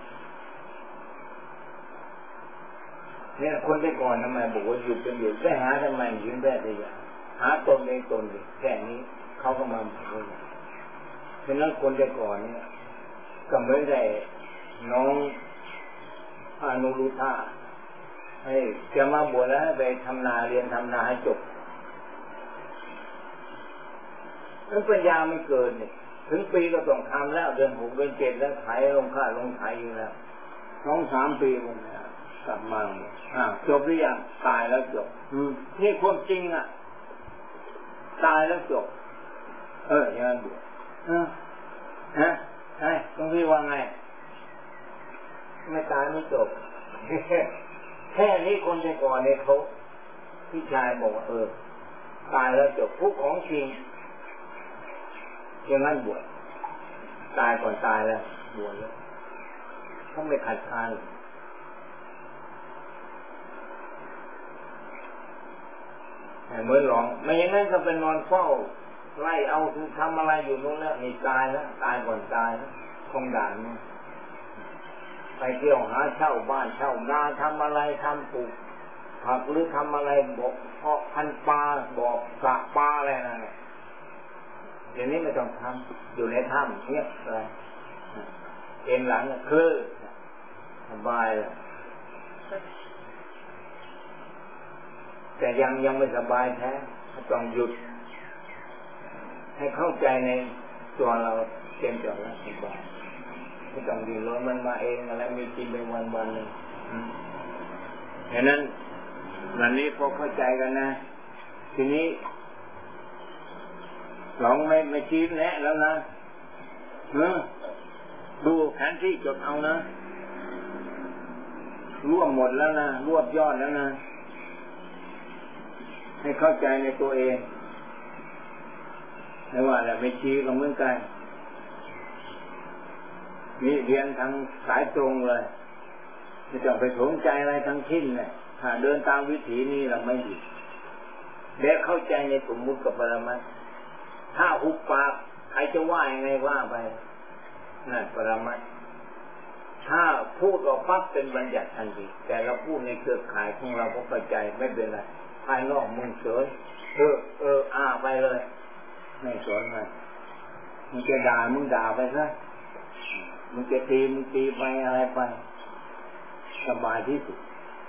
เนี่ยคนได้ก่อนทำไมบอกว่าหยุดเป็นหยุดได้หาทำไมยืนได้ได้ยังหาตนในตนดิแค่นี้เขาก็มาบอกว่าฉะนั้นคนได้ก่อนเนี่ยก็ไม่ได้น้องอนุรุทธะให้จะมาบวชแล้วให้ไปทำนาเรียนทำนาให้จบนั้นปัญญาไม่เกินเนี่ยถึงปีก็ต้องทำแล้วเดือน6เดือน7แล้วขายลงค่าลงขายอยู่แล้ว2-3 ปีมันกลับมาจบหรือยังตายแล้วจบนี่ความจริงตายแล้วจบอย่างนั้นดูใช่ตรงที่ว่าไงไม่ตายไม่จบแค่นี้คนแต่ก่อนเนี่ยเขาพี่ชายบอกว่าตายแล้วจบทุกของจริงอย่างนั้นบวชตายก่อนตายแล้วบวชแล้วเขาไม่ขัดขานเหมือนหลงไม่อย่างนั้นก็เป็นนอนเฝ้าไล่เอาคือทำอะไรอยู่นู้นแล้วนี่ตายแล้วตายก่อนตายแล้วคงด่านนี่ไปเที่ยวหาเช่าบ้านเช่านาทำอะไรทำปลูกผักหรือทำอะไรบอกเพาะพันธุ์ปลาบอกสระปลาอะไรนั่นแหละเดี๋ยวนี้ไม่ต้องทำอยู่ในถ้ำเงียบเลยเอ็นหลังคือสบายเลยแต่ยังไม่สบายแท้ต้องหยุดให้เข้าใจในตัวเราเป็นจบแล้วสบายไม่ต้องดิ้นรนมันมาเองอะไรมีกินไปวันๆนึงฉะนั้นวันนี้พอเข้าใจกันนะทีนี้ลองไม่ชี้แนะแล้วนะดูแผนที่จดเอานะรวบหมดแล้วนะรวบยอดแล้วนะให้เข้าใจในตัวเองไม่ว่าอะไรไม่ชี้ก็เหมือนกันนี่เรียนทางสายตรงเลยไม่ต้องไปสนใจอะไรทั้งสิ้นเลยถ้าเดินตามวิถีนี้เราไม่ดีและเข้าใจในสมมุติกับปรมัตถ์ถ้าหุบปากใครจะว่ายังไงว่าไปนั่นปรมัตถ์ถ้าพูดออกปั๊บเป็นบัญญัติทันทีแต่เราพูดในเครือข่ายของเราก็เข้าใจไม่เป็นไรภายนอกมึงเฉยไปเลยไม่สนมันมึงจะด่ามึงด่าไปซะมึงจะตีมึงตีไปอะไรไปสบายที่สุด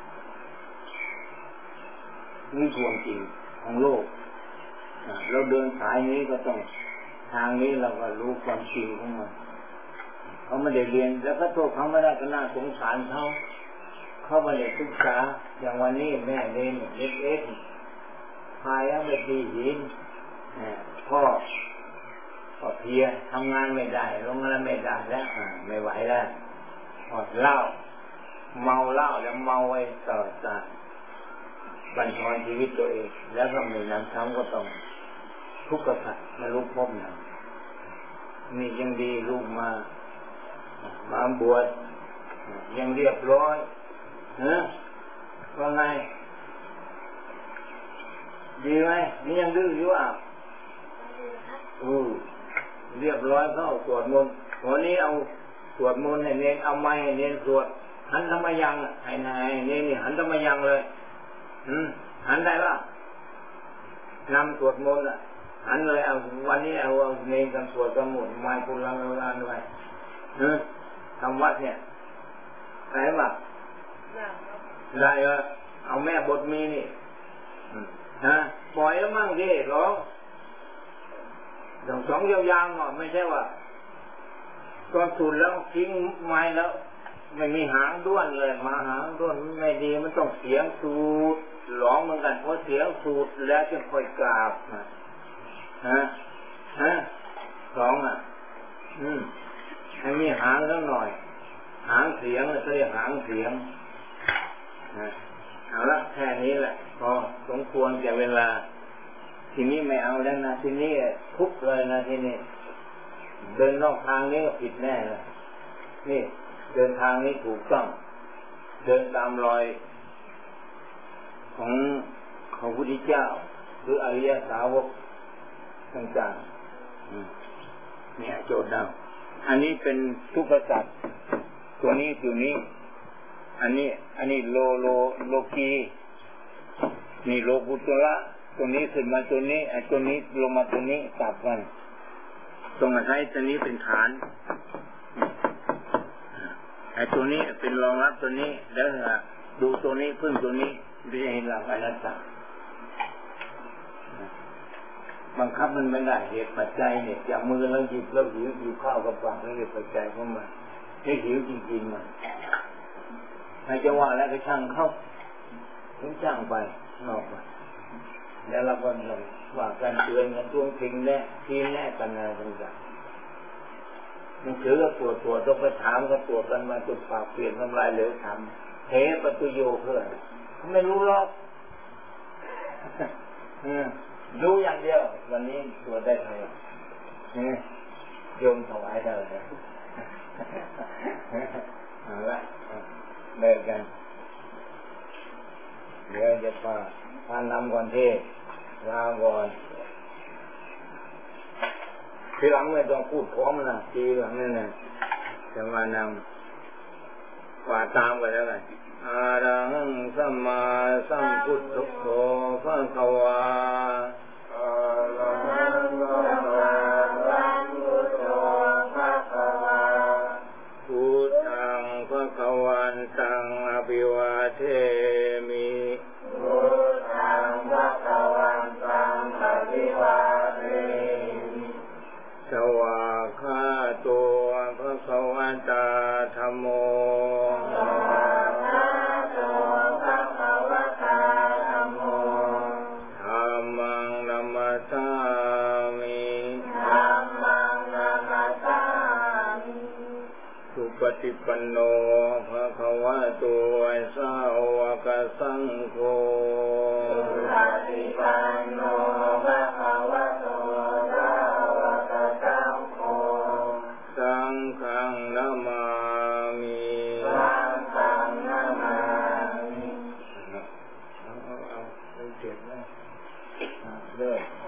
นี่ความจริงของโลกเราเดินสายนี้ก็ต้องทางนี้เราก็รู้ความจริงของมันเขาไม่ได้เรียนแล้วก็โทษเขาไม่ได้ก็น่าสงสารเขาไม่ได้ศึกษาอย่างวันนี้แม่เรียนเล็กๆพายแล้วไม่ดีหินพ่อเพียทำงานไม่ได้ลงงานไม่ได้แล้วไม่ไหวแล้วเหล้าเมาเหล้าแล้วเมาไว้ต่อตาบั่นทอนชีวิตตัวเองแล้วก็มีน้ำช้ำก็ต้องทุกข์กับสัตว์มาลุกพบนะนี่ยังดีลูกมาบวชยังเรียบร้อยว่าไงดีไหมนี่ยังดื้ออยู่เรียบร้อยเข้าสวดมนต์วันนี้เอาสวดมนต์ให้เน้นเอาไม้ให้เน้นสวดหันธรรมยังให้นายเน้นนี่หันธรรมยังเลยหันได้ป่ะนำสวดมนต์หันเลยเอาวันนี้เอาเน้นกันสวดกันหมดไม้คุณลังลานด้วยทำวัดเนี่ยได้ป่ะได้เอาแม่บทมีนี่ปล่อยแล้วมั่งสิร้องสองยาวๆหน่อยไม่ใช่ว่าตอนสูดแล้วทิ้งไม้แล้วไม่มีหางด้วนเลยมาหางด้วนไม่ดีมันต้องเสียงสูดร้องเหมือนกันเพราะเสียงสูดแล้วจะค่อยกราบร้องให้มีหางแล้วหน่อยหางเสียงเลยเขาเรียกหางเสียงเอาละแค่นี้แหละพอสมควรแก่เวลาทีนี้ไม่เอาแล้วนะทีนี้ทุบเลยนะทีนี้เดินนอกทางนี้ก็ผิดแน่เลยนี่เดินทางนี้ถูกต้องเดินตามรอยของพระพุทธเจ้าหรืออริยสาวกต่างๆเนี่ยโจทย์ดังอันนี้เป็นทุกขสัตว์ตัวนี้อันนี้โลกีนี่โลกุตระตัวนี้ขึ้นมาตัวนี้ไอ้ตัวนี้ลงมาตัวนี้กลับกันตรงไหนตัวนี้เป็นฐานไอ้ตัวนี้เป็นรองรับตัวนี้แล้วดูตัวนี้พึ่งตัวนี้ไม่ใช่เห็นหลักอนัตตาบังคับมันไม่ได้เหตุปัจจัยเนี่ยจากมือเราหยิบแล้วหิวข้าวกับปากนี่เหตุปัจจัยของมันให้หิวจริงๆมันให้จังหวะแล้วก็ช่างเข้าถึงช่างไปนอกไปแล้วเราก็ว่าการเตือนกันช่วงทิ้งแน่ทีแน่กันอะไรต่างๆมันถือว่าตรวจต้องไปถามก็ตรวจกันมาจุดปากเปลี่ยนทำลายเหลวทำเทปตุโยเพื่อไม่รู้หรอกรู้อย่างเดียววันนี้ตรวจได้ไหมโยมถวายได้เลยเอาละเลิกกันเดี๋ยวจะพานำก่อนเทศลาก่อนทีหลังไม่ต้องพูดพร้อมนะทีหลังนี่นะจะมานำว่าตามไปแล้วกันอะระหังสัมมาสัมพุทโธภะคะวาอะระหังสัมมาสัมพุทโธภะคะวาพุทธังภะคะวันตังอภิวาเทมิพุทธังฏิปันโนภะคะวะโตสาวกสังโฆสุปฏิปันโนภะคะวะโตสาวกสังโฆสังฆังนะมามิสังฆังนะมามิเอาเจ็บนะเลิก